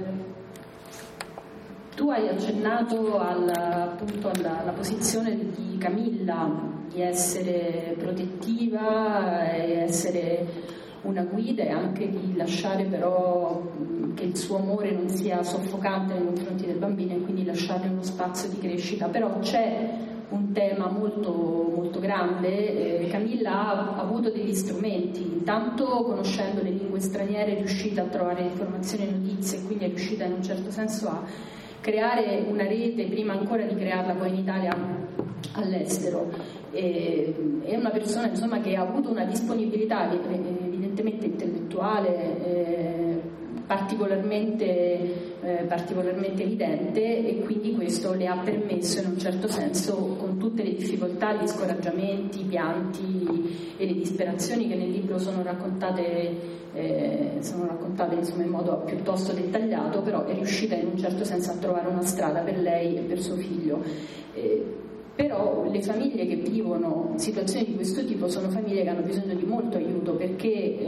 tu hai accennato al, appunto alla, alla posizione di Camilla di essere protettiva e essere una guida, e anche di lasciare però che il suo amore non sia soffocante nei confronti del bambino, e quindi lasciarle uno spazio di crescita. Però c'è un tema molto, molto grande. eh, Camilla ha avuto degli strumenti, intanto conoscendo le lingue straniere è riuscita a trovare informazioni e notizie, e quindi è riuscita in un certo senso a creare una rete prima ancora di crearla poi in Italia all'estero. E, è una persona insomma che ha avuto una disponibilità evidentemente intellettuale eh, particolarmente, eh, particolarmente evidente, e quindi questo le ha permesso in un certo senso, con tutte le difficoltà, gli scoraggiamenti, i pianti e le disperazioni che nel libro sono raccontate eh, sono raccontate insomma in modo piuttosto dettagliato, però è riuscita in un certo senso a trovare una strada per lei e per suo figlio. Eh, Però le famiglie che vivono situazioni di questo tipo sono famiglie che hanno bisogno di molto aiuto, perché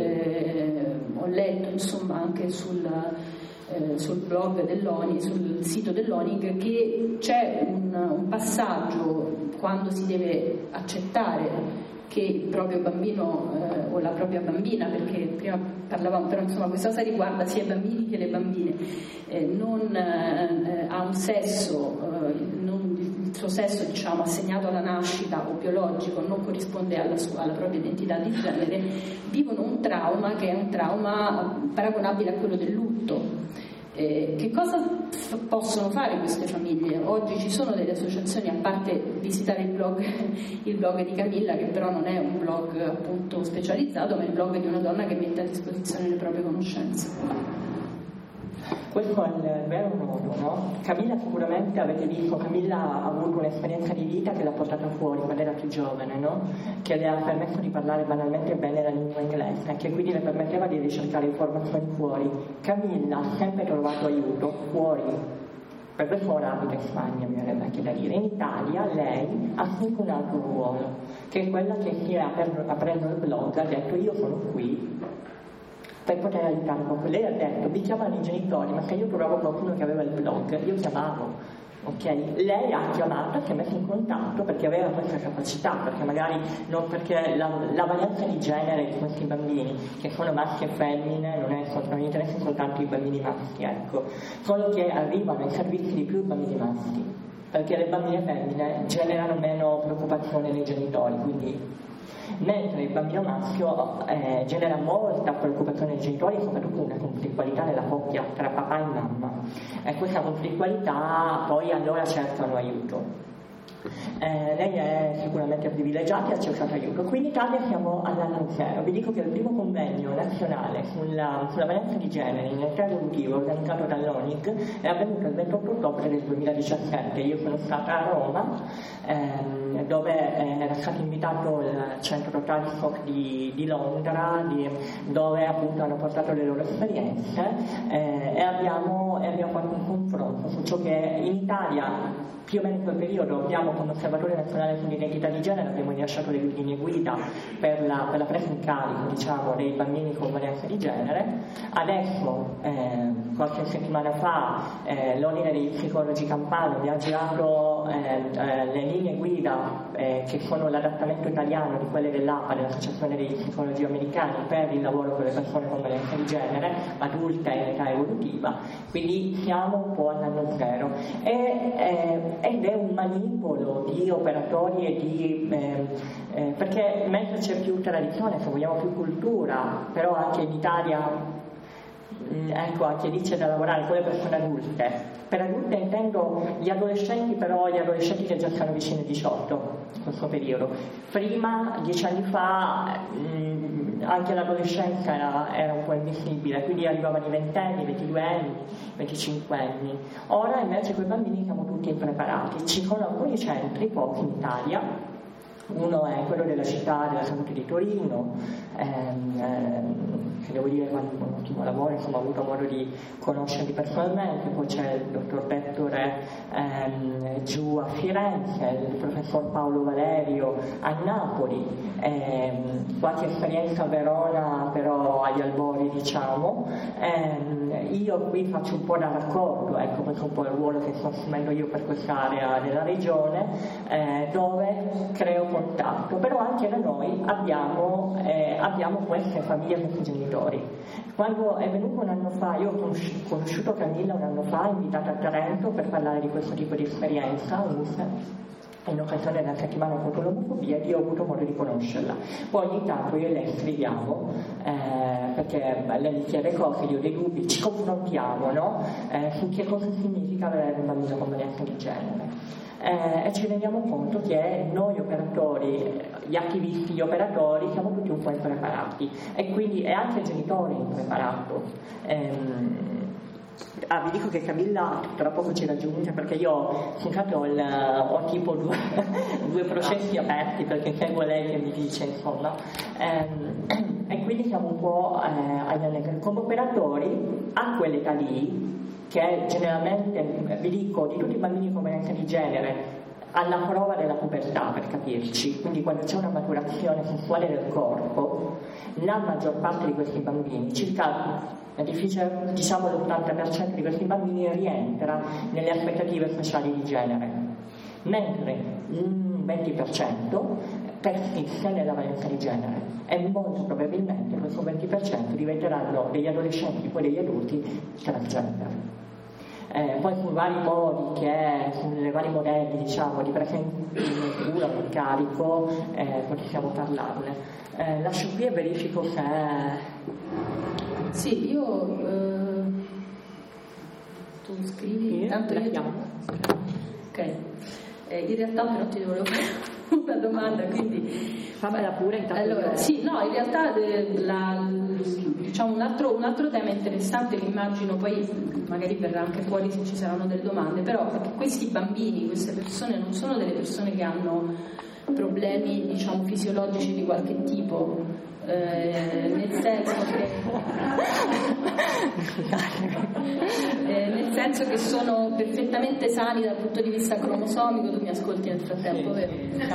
eh, ho letto insomma anche sul, eh, sul blog dell'Oni, sul sito dell'Oni, che c'è un, un passaggio quando si deve accettare che il proprio bambino eh, o la propria bambina, perché prima parlavamo, però insomma questa cosa riguarda sia i bambini che le bambine, eh, non eh, ha un sesso, eh, non, il suo sesso diciamo assegnato alla nascita o biologico non corrisponde alla, sua, alla propria identità di genere, vivono un trauma che è un trauma paragonabile a quello del lutto. Eh, che cosa f- possono fare queste famiglie? Oggi ci sono delle associazioni, a parte visitare il blog, il blog di Camilla, che però non è un blog appunto specializzato, ma è il blog di una donna che mette a disposizione le proprie conoscenze. Questo è il vero modo, no? Camilla sicuramente, avete visto, Camilla ha avuto un'esperienza di vita che l'ha portata fuori quando era più giovane, no? Che le ha permesso di parlare banalmente bene la lingua inglese e che quindi le permetteva di ricercare informazioni fuori. Camilla ha sempre trovato aiuto fuori. Per questo ora abita in Spagna, mi verrebbe anche da dire. In Italia lei ha assunto un altro ruolo, che è quella che si è aprendo il blog, ha detto: io sono qui per poter aiutare qualcuno. Lei ha detto, mi chiamano i genitori, ma se io trovavo qualcuno che aveva il blog, io chiamavo. Okay. Lei ha chiamato e si è messa in contatto perché aveva questa capacità, perché magari non perché la, la varianza di genere di questi bambini, che sono maschi e femmine, non, è, non interessa soltanto i bambini maschi, ecco, solo che arrivano ai servizi di più i bambini maschi, perché le bambine femmine generano meno preoccupazione nei genitori, quindi mentre il bambino maschio eh, genera molta preoccupazione nei genitori e soprattutto una conflittualità nella coppia tra papà e mamma, e questa conflittualità poi allora cercano aiuto. Eh, lei è sicuramente privilegiata e ha cercato aiuto. Qui in Italia siamo all'anno zero. Vi dico che il primo convegno nazionale sulla, sulla varianza di genere in età evolutiva organizzato dall'O N I C è avvenuto il ventotto ottobre del duemiladiciassette. Io sono stata a Roma, ehm, dove eh, era stato invitato il centro Rotary Stock di, di Londra, di, dove appunto hanno portato le loro esperienze eh, e, abbiamo, e abbiamo fatto un confronto su ciò che in Italia più o meno in quel periodo abbiamo come Osservatorio Nazionale sull'Identità di Genere abbiamo rilasciato le linee guida per la, per la presa in carico, diciamo, dei bambini con varianza di genere. Adesso, eh, qualche settimana fa, eh, l'Ordine degli Psicologi Campano mi ha girato eh, eh, le linee guida eh, che sono l'adattamento italiano di quelle dell'A P A, dell'Associazione degli Psicologi Americani, per il lavoro con le persone con varianza di genere, adulte in età evolutiva, quindi siamo un po' all'anno zero. E, eh, ed è un manipolo di operatori e di eh, eh, perché mentre c'è più tradizione, se vogliamo più cultura, però anche in Italia mh, ecco, anche lì c'è da lavorare con le persone adulte. Per adulte intendo gli adolescenti, però gli adolescenti che già stanno vicini ai diciotto in questo periodo. Prima, dieci anni fa, mh, anche l'adolescenza era, era un po' invisibile, quindi arrivavano i ventenni, i ventidue anni, venticinque anni. Ora invece quei bambini siamo tutti impreparati. Ci sono alcuni centri, pochi in Italia. Uno è quello della città della salute di Torino, ehm, ehm, che devo dire fa un ottimo lavoro, insomma ho avuto modo di conoscerli personalmente. Poi c'è il dottor Vettore ehm, giù a Firenze, il professor Paolo Valerio a Napoli, ehm, qualche esperienza a Verona però agli albori, diciamo. Ehm, io qui faccio un po' da raccordo, ecco, questo è un po' il ruolo che sto assumendo io per quest'area della regione, eh, dove creo contatto, però anche da noi abbiamo, eh, abbiamo queste famiglie, questi genitori. Quando è venuto un anno fa, io ho conosciuto, conosciuto Camilla un anno fa, invitata a Trento per parlare di questo tipo di esperienza, in occasione della settimana contro l'omofobia, io ho avuto modo di conoscerla. Poi ogni tanto io e lei scriviamo, eh, perché lei mi chiede cose, io ho dei dubbi, ci confrontiamo, no? Eh, su che cosa significa avere un bambino con varianza di genere. Eh, e ci rendiamo conto che noi operatori, gli attivisti, gli operatori, siamo tutti un po' impreparati, e quindi è anche il genitore impreparato. Ehm, Ah, vi dico che Camilla tra poco ci raggiunge, perché io intanto ho, il, ho tipo due, due processi aperti, perché seguo lei che mi dice, insomma, ehm, e quindi siamo un po' eh, come operatori a quell'età lì, che generalmente, vi dico, di tutti i bambini con varianza di genere alla prova della pubertà, per capirci, quindi quando c'è una maturazione sessuale del corpo, la maggior parte di questi bambini, circa è difficile, diciamo l'ottanta per cento di questi bambini rientra nelle aspettative speciali di genere, mentre il venti per cento persiste nella varianza di genere, e molto probabilmente questo venti per cento diventeranno degli adolescenti, poi degli adulti transgender. Eh, poi su vari modi, che sulle vari modelli, diciamo, di presa in cura, di carico, eh, possiamo parlarne. Eh, lascio qui e verifico se... Sì, io... Eh, tu scrivi... Sì, tanto io... Ok. Eh, in realtà però ti volevo fare una domanda, quindi... Fammela pure intanto. Allora, sì, no, in realtà eh, la, diciamo un altro, un altro tema interessante che immagino poi magari verrà anche fuori se ci saranno delle domande, però perché questi bambini, queste persone non sono delle persone che hanno problemi, diciamo, fisiologici di qualche tipo, eh, nel senso che eh, nel senso che sono perfettamente sani dal punto di vista cromosomico. Tu mi ascolti nel frattempo, vero?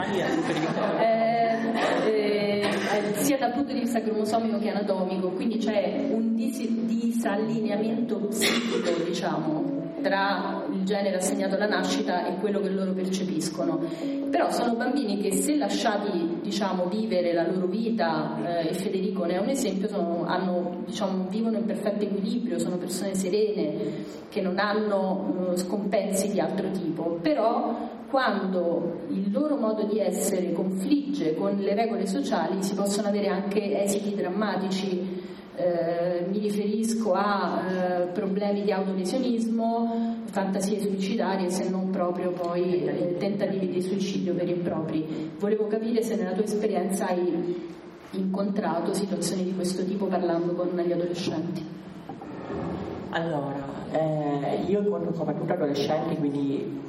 Eh, eh, sia dal punto di vista cromosomico che anatomico, quindi c'è un dis- disallineamento psichico, diciamo, tra il genere assegnato alla nascita e quello che loro percepiscono. Però sono bambini che, se lasciati, diciamo, vivere la loro vita, eh, e Federico ne è un esempio, sono, hanno, diciamo, vivono in perfetto equilibrio, sono persone serene che non hanno eh, scompensi di altro tipo. Però quando il loro modo di essere confligge con le regole sociali si possono avere anche esiti drammatici. Eh, mi riferisco a eh, problemi di autolesionismo, fantasie suicidarie, se non proprio poi eh, tentativi di suicidio veri e propri. Volevo capire se nella tua esperienza hai incontrato situazioni di questo tipo parlando con gli adolescenti. Allora, eh, io incontro soprattutto adolescenti, quindi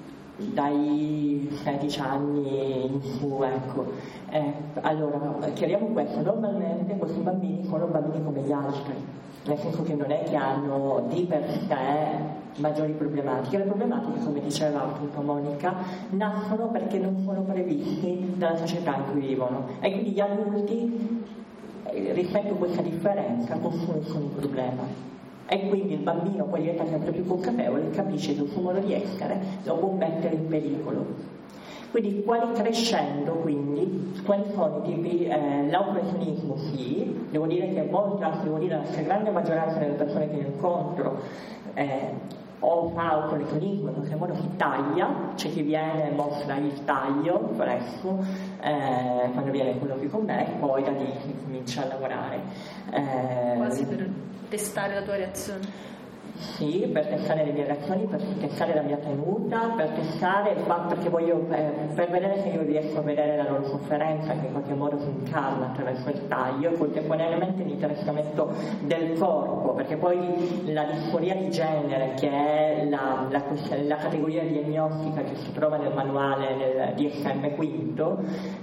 dai sedici anni in su, ecco. Eh, allora, chiariamo questo: normalmente questi bambini sono bambini come gli altri, nel senso che non è che hanno di per sé maggiori problematiche. Le problematiche, come diceva appunto Monica, nascono perché non sono previsti dalla società in cui vivono, e quindi gli adulti, rispetto a questa differenza, costruiscono un problema. E quindi il bambino poi diventa sempre più consapevole e capisce che il suo modo di essere lo può mettere in pericolo. Quindi quali crescendo, quindi, quali sono i tipi? Eh, l'autolesionismo sì, devo dire che molta, devo dire la stragrande maggioranza delle persone che io incontro eh, o fa autolesionismo, in qualche modo si taglia, c'è chi viene e mostra il taglio presso, eh, quando viene quello qui con me, e poi da lì si comincia a lavorare. Eh, Quasi per testare la tua reazione. Sì, per testare le mie reazioni, per testare la mia tenuta, per testare il fatto, perché voglio, eh, per vedere se io riesco a vedere la loro sofferenza, che in qualche modo si incarna attraverso il taglio, e contemporaneamente l'interessamento del corpo, perché poi la disforia di genere, che è la, la, la categoria diagnostica che si trova nel manuale del D S M quinto,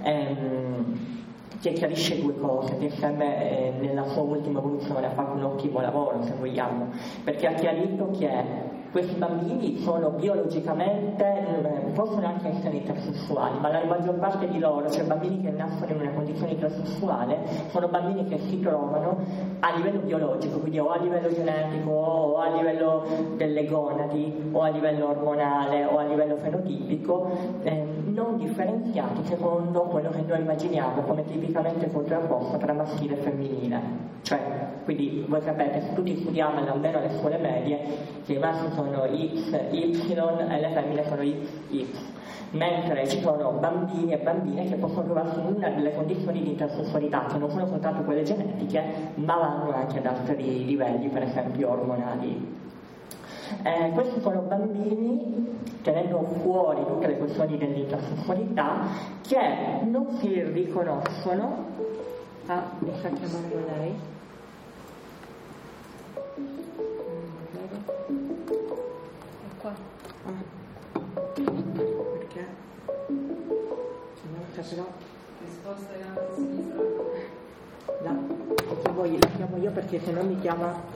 ehm, che chiarisce due cose. D S M eh, nella sua ultima evoluzione ha fatto un ottimo lavoro, se vogliamo, perché ha chiarito che questi bambini sono biologicamente, eh, possono anche essere intersessuali, ma la maggior parte di loro, cioè bambini che nascono in una condizione intersessuale, sono bambini che si trovano a livello biologico, quindi o a livello genetico, o a livello delle gonadi, o a livello ormonale, o a livello fenotipico, eh, non differenziati secondo quello che noi immaginiamo come tipicamente contrapposto tra maschile e femminile. Cioè, quindi voi sapete, se tutti studiamo almeno alle scuole medie, che i maschi sono X, Y e le femmine sono X, Y, mentre ci sono bambini e bambine che possono trovarsi in una delle condizioni di intersessualità, che non sono soltanto quelle genetiche, ma vanno anche ad altri livelli, per esempio ormonali. Eh, questi sono bambini, tenendo fuori tutte le questioni dell'intersessualità, che non si riconoscono. Ah, mi sta chiamando lei? È qua. Ah. Perché? Non capirò. Risposta in alto a sinistra. La, la chiamo io, la chiamo io perché se no mi chiama.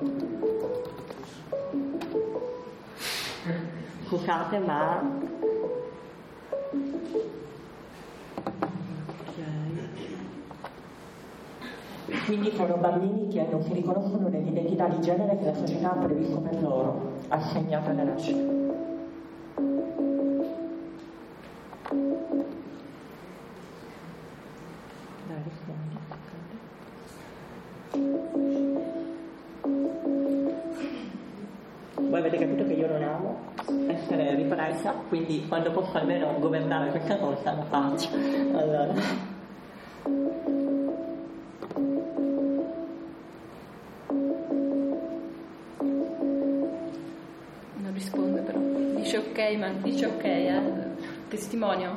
Scusate, ma ok. Quindi sono bambini che non si riconoscono nell'identità di genere che la società ha previsto per loro, assegnata alla nascita. Dai, rispondi. Voi avete capito che io non amo essere ripresa, quindi quando posso almeno governare questa cosa lo faccio. Allora. Non risponde però. Dice ok, ma dice ok, eh. Testimonio.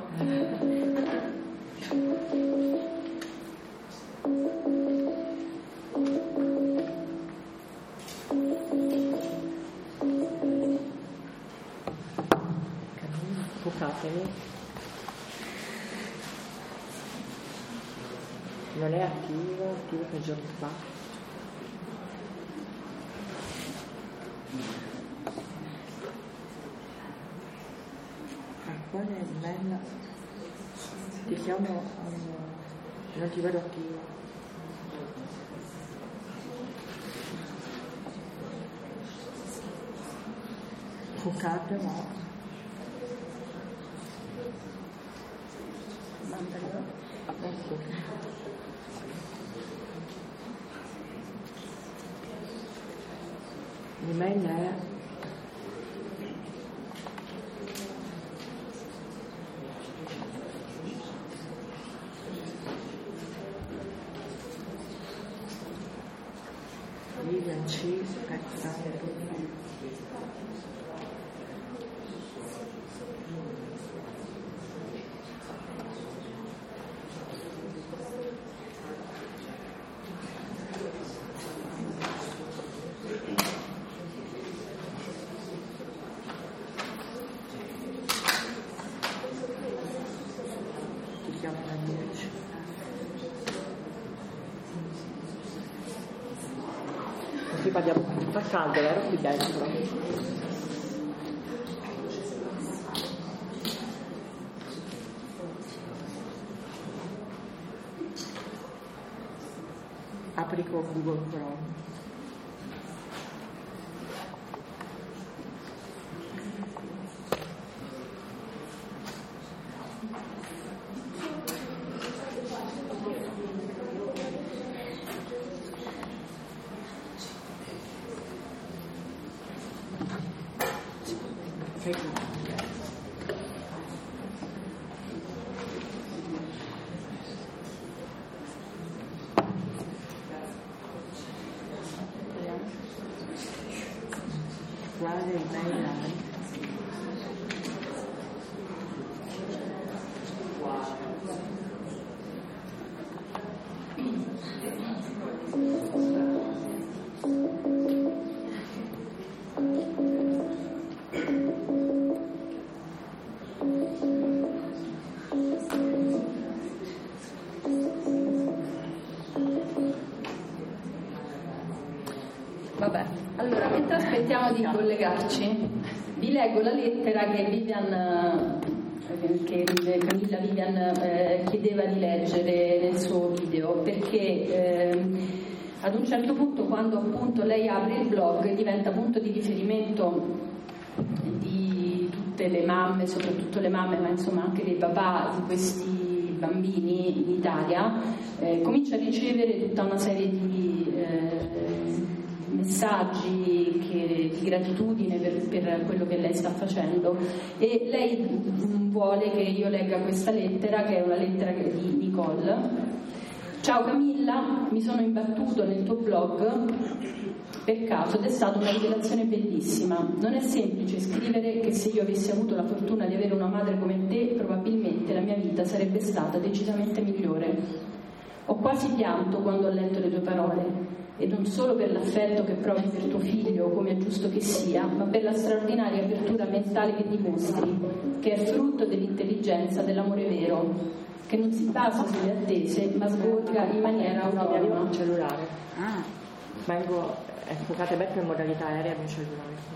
Scusatemi. non è attivo, attivo che giorni fa. Ah, quale è bella? Ti chiamo, um, non ti vedo attivo. Focate, no. Ecco. L'email è Vivian C. Parliamo, fa caldo, vero? Qui dentro. Apri con Google Chrome. Vabbè, allora mentre aspettiamo di collegarci vi leggo la lettera che Vivian che Camilla Vivian eh, chiedeva di leggere nel suo video, perché eh, ad un certo punto, quando appunto lei apre il blog, diventa punto di riferimento di tutte le mamme, soprattutto le mamme, ma insomma anche dei papà di questi bambini in Italia, eh, comincia a ricevere tutta una serie di eh, messaggi che, di gratitudine per, per quello che lei sta facendo, e lei vuole che io legga questa lettera, che è una lettera di Nicole. Ciao Camilla, mi sono imbattuto nel tuo blog per caso ed è stata una rivelazione bellissima. Non è semplice scrivere che se io avessi avuto la fortuna di avere una madre come te, probabilmente la mia vita sarebbe stata decisamente migliore. Ho quasi pianto quando ho letto le tue parole, e non solo per l'affetto che provi per tuo figlio, come è giusto che sia, ma per la straordinaria apertura mentale che dimostri, che è frutto dell'intelligenza, dell'amore vero, che non si basa sulle attese, ma sgorga in maniera autonoma. No, un cellulare. Ah. Vengo, enfocate bene in modalità aerea di un cellulare.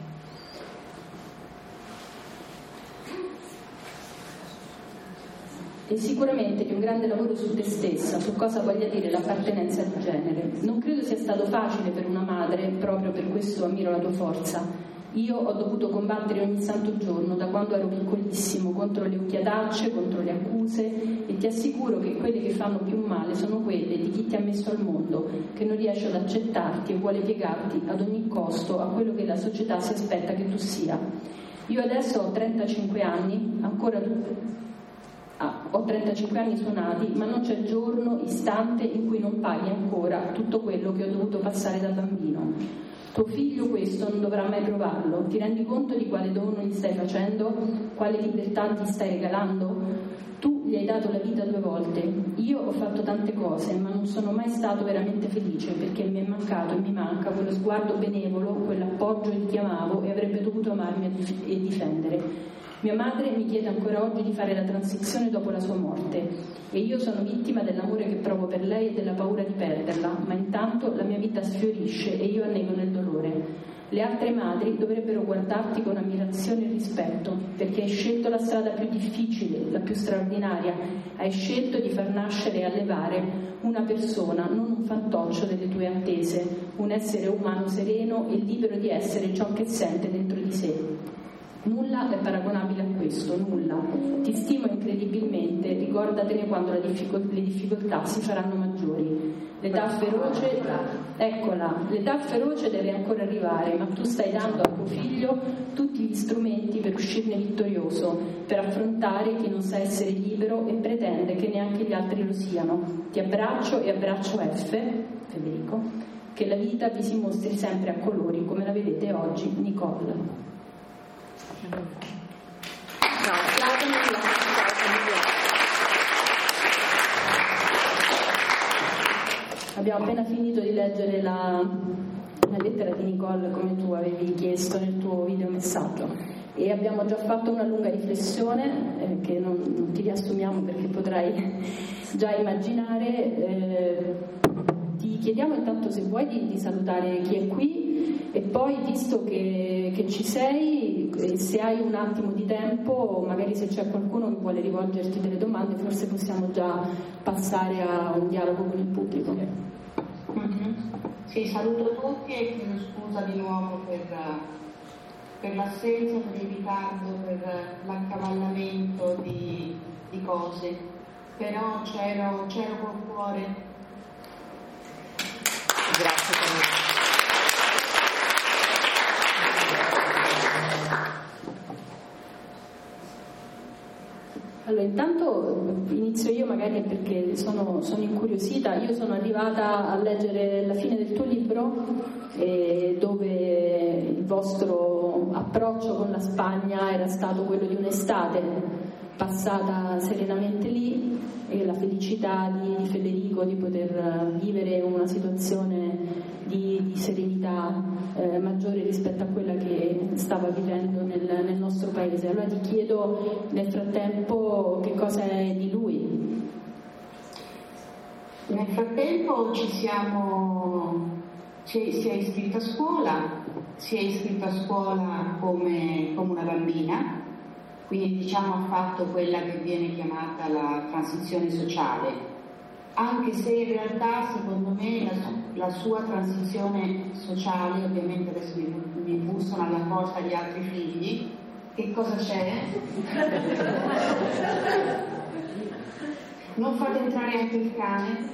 E sicuramente di un grande lavoro su te stessa, su cosa voglia dire l'appartenenza di genere. Non credo sia stato facile per una madre, proprio per questo ammiro la tua forza. Io ho dovuto combattere ogni santo giorno, da quando ero piccolissimo, contro le occhiatacce, contro le accuse, e ti assicuro che quelle che fanno più male sono quelle di chi ti ha messo al mondo, che non riesce ad accettarti e vuole piegarti ad ogni costo a quello che la società si aspetta che tu sia. Io adesso ho trentacinque anni, ancora tu... Ah, ho trentacinque anni suonati, ma non c'è giorno, istante in cui non paghi ancora tutto quello che ho dovuto passare da bambino. Tuo figlio questo non dovrà mai provarlo. Ti rendi conto di quale dono gli stai facendo? Quale libertà gli stai regalando? Tu gli hai dato la vita due volte. Io ho fatto tante cose, ma non sono mai stato veramente felice, perché mi è mancato e mi manca quello sguardo benevolo, quell'appoggio che ti amavo e avrebbe dovuto amarmi e difendere. Mia madre mi chiede ancora oggi di fare la transizione dopo la sua morte e io sono vittima dell'amore che provo per lei e della paura di perderla, ma intanto la mia vita sfiorisce e io annego nel dolore. Le altre madri dovrebbero guardarti con ammirazione e rispetto, perché hai scelto la strada più difficile, la più straordinaria. Hai scelto di far nascere e allevare una persona, non un fantoccio delle tue attese, un essere umano sereno e libero di essere ciò che sente dentro di sé. Nulla è paragonabile a questo, nulla. Ti stimo incredibilmente, ricordatene quando la difficol- le difficoltà si faranno maggiori. L'età feroce, eccola, l'età feroce deve ancora arrivare, ma tu stai dando a tuo figlio tutti gli strumenti per uscirne vittorioso, per affrontare chi non sa essere libero e pretende che neanche gli altri lo siano. Ti abbraccio e abbraccio F, Federico, che la vita vi si mostri sempre a colori, come la vedete oggi, Nicole. Abbiamo appena finito di leggere la, la lettera di Nicole come tu avevi chiesto nel tuo videomessaggio e abbiamo già fatto una lunga riflessione eh, che non, non ti riassumiamo perché potrai già immaginare. Eh, ti chiediamo intanto se vuoi di, di salutare chi è qui e poi, visto che, che ci sei, se hai un attimo di tempo, magari se c'è qualcuno che vuole rivolgerti delle domande, forse possiamo già passare a un dialogo con il pubblico. Mm-hmm. Sì, saluto tutti e chiedo scusa di nuovo per, per l'assenza, per il ritardo, per l'accavallamento di, di cose, però c'ero, c'ero col cuore. Grazie per Allora, intanto inizio io magari perché sono, sono incuriosita. Io sono arrivata a leggere la fine del tuo libro eh, dove il vostro approccio con la Spagna era stato quello di un'estate passata serenamente lì e la felicità di, di Federico di poter vivere una situazione di, di serenità eh, maggiore rispetto a quella che stava vivendo nel, nel nostro paese. Allora ti chiedo nel frattempo che cosa è di lui. Nel frattempo ci siamo, ci, si è iscritto a scuola, si è iscritto a scuola come, come una bambina. Quindi diciamo ha fatto quella che viene chiamata la transizione sociale, anche se in realtà secondo me la, la sua transizione sociale, ovviamente adesso mi, mi bussano alla porta gli altri figli, che cosa c'è? Non fate entrare anche il cane?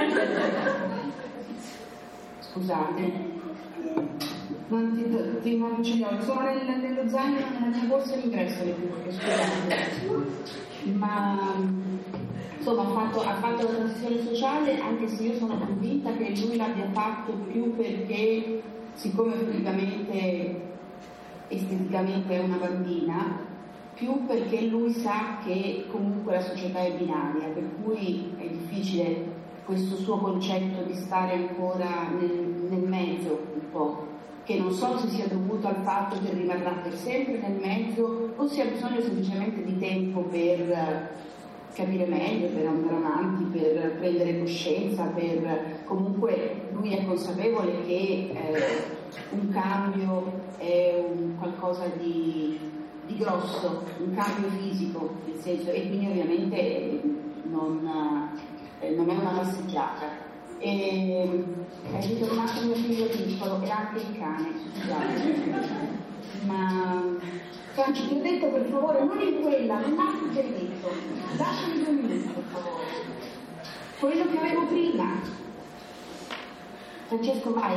Scusate. Non ti, ti non ce l'ho, sono nel, nello zaino, nella mia borsa d'ingresso le cuffie, scusate. Ma insomma ha fatto, ha fatto la transizione sociale, anche se io sono convinta che lui l'abbia fatto più perché, siccome fisicamente, esteticamente è una bambina, più perché lui sa che comunque la società è binaria, per cui è difficile questo suo concetto di stare ancora nel, nel mezzo un po'. Che non so se sia dovuto al fatto che rimarrà per sempre nel mezzo o sia bisogno semplicemente di tempo per capire meglio, per andare avanti, per prendere coscienza, per comunque lui è consapevole che eh, un cambio è un qualcosa di, di grosso, un cambio fisico, nel senso, e quindi ovviamente non, eh, non è una passeggiata. E è ritornato mio figlio piccolo e anche il cane, scusate. Ma Franci, ti ho detto per favore, non in quella, nell'altro che hai detto, lasciami due minuti per favore. Quello che avevo prima. Francesco, vai.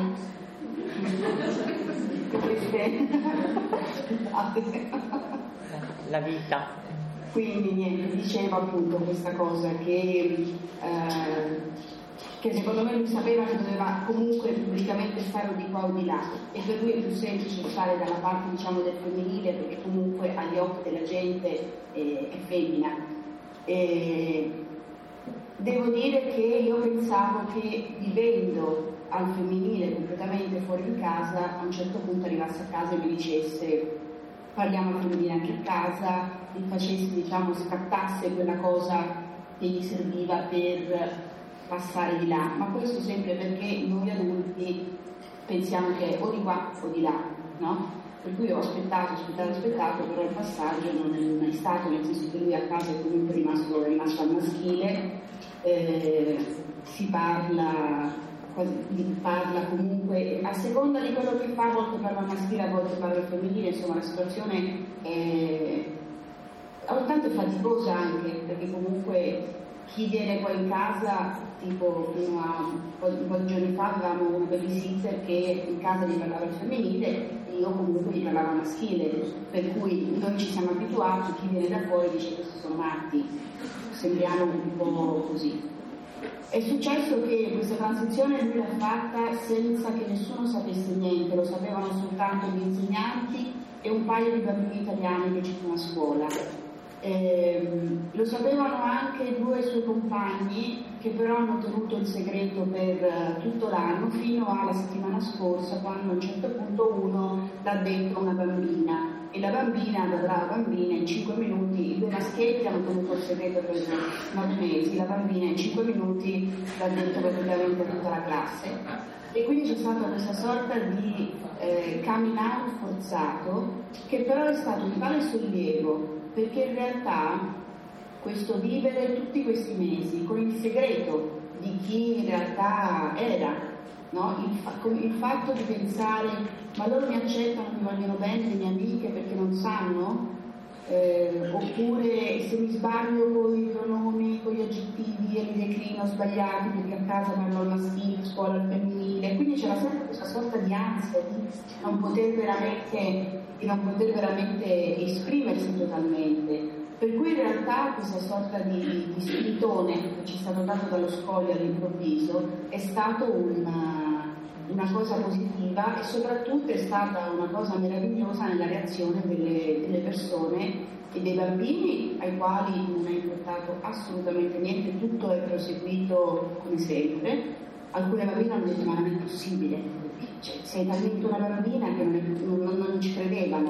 la vita. Quindi niente, dicevo appunto questa cosa che eh, che secondo me lui sapeva che doveva comunque pubblicamente stare di qua o di là, e per lui è più semplice stare dalla parte diciamo del femminile perché comunque agli occhi della gente è, è femmina. E devo dire che io pensavo che vivendo al femminile completamente fuori di casa a un certo punto arrivasse a casa e mi dicesse parliamo al femminile anche a casa, gli facesse, diciamo, scattasse quella cosa che gli serviva per passare di là, ma questo sempre perché noi adulti pensiamo che o di qua o di là, no? Per cui ho aspettato, aspettato, aspettato, però il passaggio non è mai stato, nel senso che lui a casa è comunque rimasto, è rimasto al maschile, eh, si parla, parla comunque, a seconda di quello che fa, a volte parla al maschile, a volte parla al femminile, insomma la situazione è ogni tanto è faticosa anche, perché comunque chi viene poi in casa, tipo fino a un po', un po' di giorni fa avevamo una babysitter che in casa gli parlava il femminile e io comunque gli parlavo maschile, per cui noi ci siamo abituati, chi viene da fuori dice questi sono matti, sembriamo un po' così. È successo che questa transizione lui l'ha fatta senza che nessuno sapesse niente, lo sapevano soltanto gli insegnanti e un paio di bambini italiani che ci sono a scuola. Eh, lo sapevano anche due suoi compagni che però hanno tenuto il segreto per uh, tutto l'anno fino alla settimana scorsa, quando a un certo punto uno l'ha detto a una bambina e la bambina, la brava bambina, in cinque minuti, i due maschietti hanno tenuto il segreto per nove mesi, la bambina in cinque minuti l'ha detto praticamente a tutta la classe. E quindi c'è stata questa sorta di eh, coming out forzato, che però è stato un tale sollievo, perché in realtà questo vivere tutti questi mesi con il segreto di chi in realtà era, no? il, fa- il fatto di pensare ma loro mi accettano, mi vogliono bene, le mie amiche perché non sanno, eh, oppure se mi sbaglio con i pronomi, con gli aggettivi e li declino sbagliati perché a casa parlo al maschile, a scuola al femminile, quindi c'era sempre questa sorta di ansia di non poter veramente di non poter veramente esprimersi totalmente, per cui in realtà questa sorta di, di spiritone che ci è stato dato dallo scoglio all'improvviso è stato una, una cosa positiva e soprattutto è stata una cosa meravigliosa nella reazione delle, delle persone e dei bambini ai quali non è importato assolutamente niente, tutto è proseguito come sempre. Alcune bambine hanno detto ma non è possibile, cioè, sei talmente una bambina che non, è, non, non ci credevano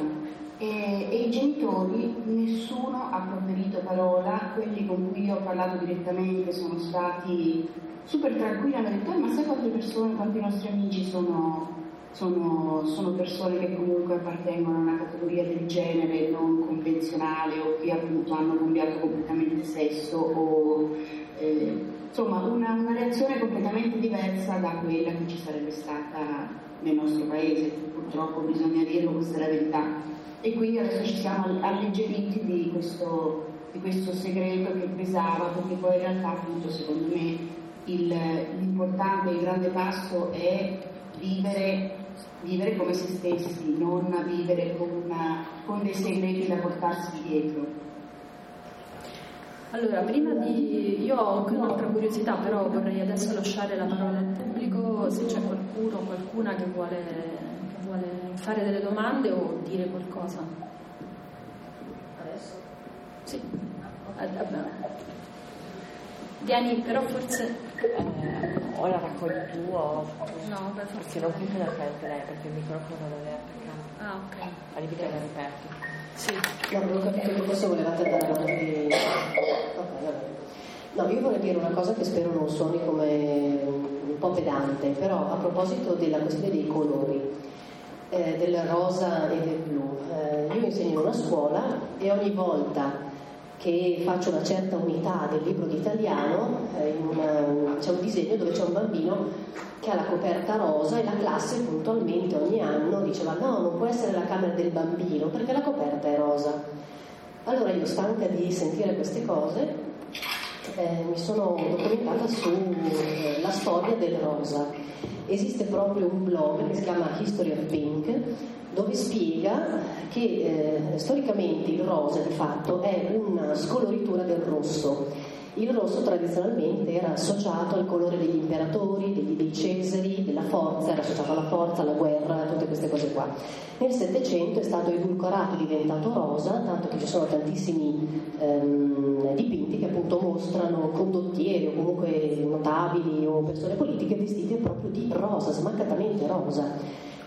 e, e i genitori, nessuno ha proferito parola, quelli con cui io ho parlato direttamente sono stati super tranquilli, hanno detto ma sai quante persone, quanti nostri amici sono, sono, sono persone che comunque appartengono a una categoria del genere non convenzionale o che appunto hanno cambiato completamente sesso o eh, insomma una, una reazione completamente diversa da quella che ci sarebbe stata nel nostro paese, purtroppo bisogna dirlo, questa è la verità, e quindi adesso ci siamo alleggeriti di questo, di questo segreto che pesava, perché poi in realtà appunto secondo me il, l'importante, il grande passo è vivere, vivere come se stessi, non vivere con, una, con dei segreti da portarsi dietro. Allora, prima di... io ho anche un'altra curiosità, però vorrei adesso lasciare la parola al pubblico, se c'è qualcuno o qualcuna che vuole, che vuole fare delle domande o dire qualcosa. Adesso? Sì. Vieni, però forse... Eh, ora raccogli tu o... No, beh, perché non credo da frente lei, perché il microfono non è attaccato. Ah, ok. Arrivi che la ripeti. Sì. No, avevo capito che forse volevate andare avanti. Ok, vabbè. No, io vorrei dire una cosa che spero non suoni come un po' pedante, però a proposito della questione dei colori, eh, del rosa e del blu. Eh, io insegno in una scuola e ogni volta che faccio una certa unità del libro di italiano, eh, in una, c'è un disegno dove c'è un bambino che ha la coperta rosa e la classe puntualmente ogni anno diceva no, non può essere la camera del bambino perché la coperta è rosa. Allora io, stanca di sentire queste cose, eh, mi sono documentata sulla eh, storia del rosa. Esiste proprio un blog che si chiama History of Pink, dove spiega che eh, storicamente il rosa di fatto è una scoloritura del rosso. Il rosso tradizionalmente era associato al colore degli imperatori, degli, dei Cesari, della forza, era associato alla forza, alla guerra, tutte queste cose qua. Nel Settecento è stato edulcorato, è diventato rosa, tanto che ci sono tantissimi ehm, dipinti che appunto mostrano condottieri o comunque notabili o persone politiche vestite proprio di rosa, smaccatamente rosa.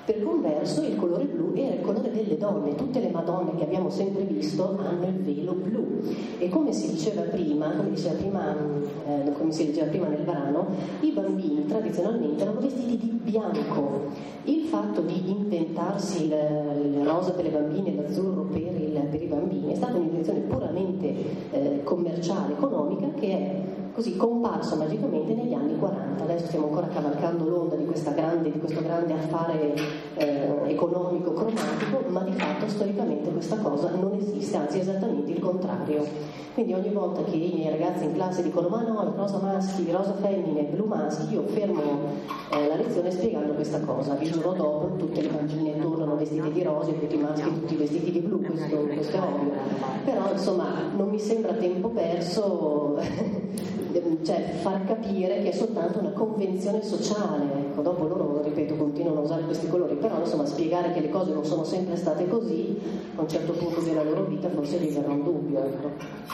Per converso il colore blu era il colore delle donne, tutte le Madonne che abbiamo sempre visto hanno il velo blu e come si diceva prima, come, diceva prima, eh, come si leggeva prima nel brano, i bambini tradizionalmente erano vestiti di bianco. Il fatto di inventarsi il, il rosa per le bambine e l'azzurro per, il, per i bambini è stata un'invenzione puramente eh, commerciale, economica, che è così comparso magicamente negli anni quaranta. Adesso stiamo ancora cavalcando l'onda di, questa grande, di questo grande affare eh, economico cromatico, ma di fatto storicamente questa cosa non esiste, anzi è esattamente il contrario. Quindi ogni volta che i miei ragazzi in classe dicono ma no, il rosa maschi, il rosa femmine, il blu maschi, io fermo eh, la lezione spiegando questa cosa. Il giorno dopo tutte le bambine tornano vestite di rosa e tutti i maschi tutti vestiti di blu, questo, questo è ovvio. Però insomma non mi sembra tempo perso cioè far capire che è soltanto una convenzione sociale, ecco. Dopo loro, ripeto, continuano a usare questi colori, però insomma spiegare che le cose non sono sempre state così a un certo punto della loro vita forse gli verrà un dubbio, ecco.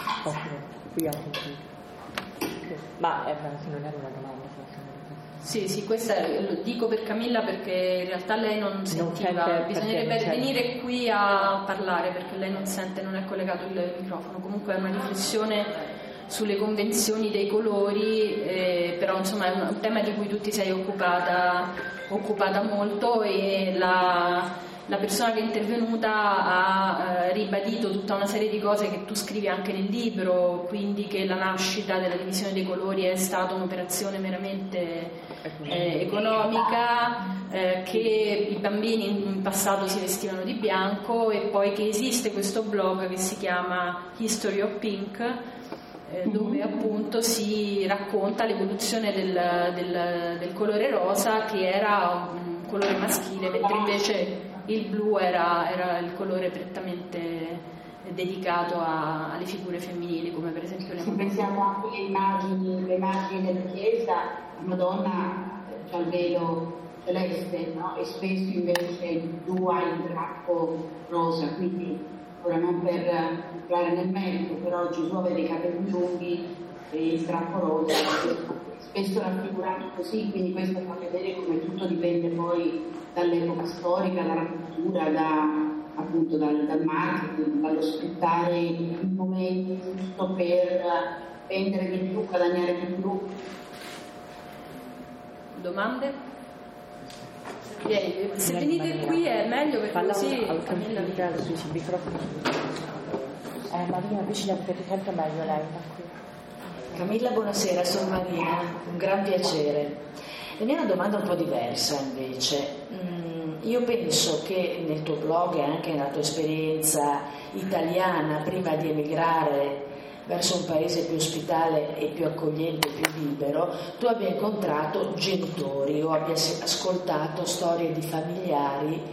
Ma eh, non era una domanda. Sì, sì, questa lo dico per Camilla perché in realtà lei non sentiva, non bisognerebbe venire qui a parlare perché lei non sente, non è collegato il microfono. Comunque è una riflessione sulle convenzioni dei colori, eh, però insomma è un, un tema di cui tu ti sei occupata, occupata molto e la, la persona che è intervenuta ha eh, ribadito tutta una serie di cose che tu scrivi anche nel libro, quindi che la nascita della divisione dei colori è stata un'operazione meramente eh, economica, eh, che i bambini in passato si vestivano di bianco e poi che esiste questo blog che si chiama History of Pink, dove appunto si racconta l'evoluzione del, del, del colore rosa, che era un colore maschile, mentre invece il blu era, era il colore prettamente dedicato a, alle figure femminili, come per esempio le Se pensiamo anche alle immagini, le immagini della chiesa, la Madonna c'ha il velo celeste, no? E spesso invece il blu ha il drappo rosa, quindi ora non per entrare nel merito, però Gesù aveva i capelli lunghi e il strappo rosa, spesso raffigurato così, quindi questo fa vedere come tutto dipende poi dall'epoca storica, dalla cultura, da, appunto dal, dal marketing, dallo sfruttare il momento giusto per vendere di più, guadagnare di più. Domande? Se venite qui è meglio perché così Camilla sui microfoni. Eh Marina vicina perché sempre meglio lei da qui. Camilla, buonasera, sono Marina, un gran piacere. La mia è una domanda un po' diversa invece. Mm, io penso che nel tuo blog e anche nella tua esperienza italiana prima di emigrare verso un paese più ospitale e più accogliente, più libero, tu abbia incontrato genitori o abbia ascoltato storie di familiari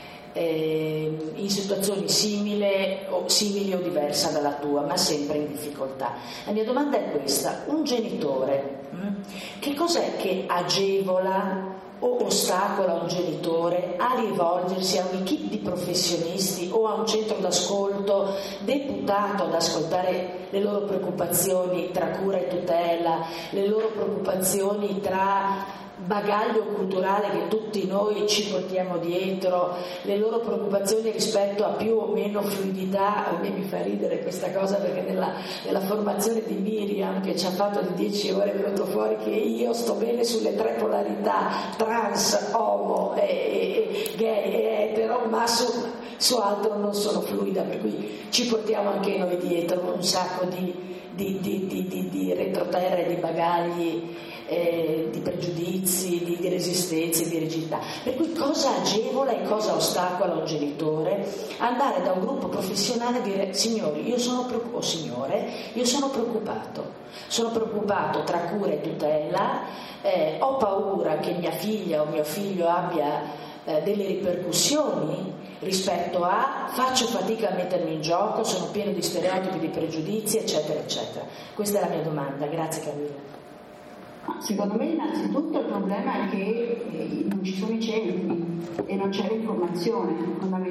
eh, in situazioni simili o, simili o diversa dalla tua, ma sempre in difficoltà. La mia domanda è questa: un genitore, hm, che cos'è che agevola o ostacola un genitore a rivolgersi a un'equipe di professionisti o a un centro d'ascolto deputato ad ascoltare le loro preoccupazioni tra cura e tutela, le loro preoccupazioni tra bagaglio culturale che tutti noi ci portiamo dietro, le loro preoccupazioni rispetto a più o meno fluidità. A me mi fa ridere questa cosa perché nella, nella formazione di Miriam, che ci ha fatto di dieci ore, è venuto fuori che io sto bene sulle tre polarità, trans, homo, e, e, gay e etero, ma su, su altro non sono fluida, per cui ci portiamo anche noi dietro un sacco di, di, di, di, di, di retroterra e di bagagli, Eh, di pregiudizi, di, di resistenze, di rigidità. Per cui cosa agevola e cosa ostacola un genitore andare da un gruppo professionale e dire: signori, io sono preoccupato, oh, signore, io sono preoccupato, sono preoccupato tra cura e tutela, eh, ho paura che mia figlia o mio figlio abbia eh, delle ripercussioni rispetto a, faccio fatica a mettermi in gioco, sono pieno di stereotipi, di pregiudizi, eccetera, eccetera. Questa è la mia domanda. Grazie Camilla. Secondo me innanzitutto il problema è che eh, non ci sono i centri e non c'è l'informazione,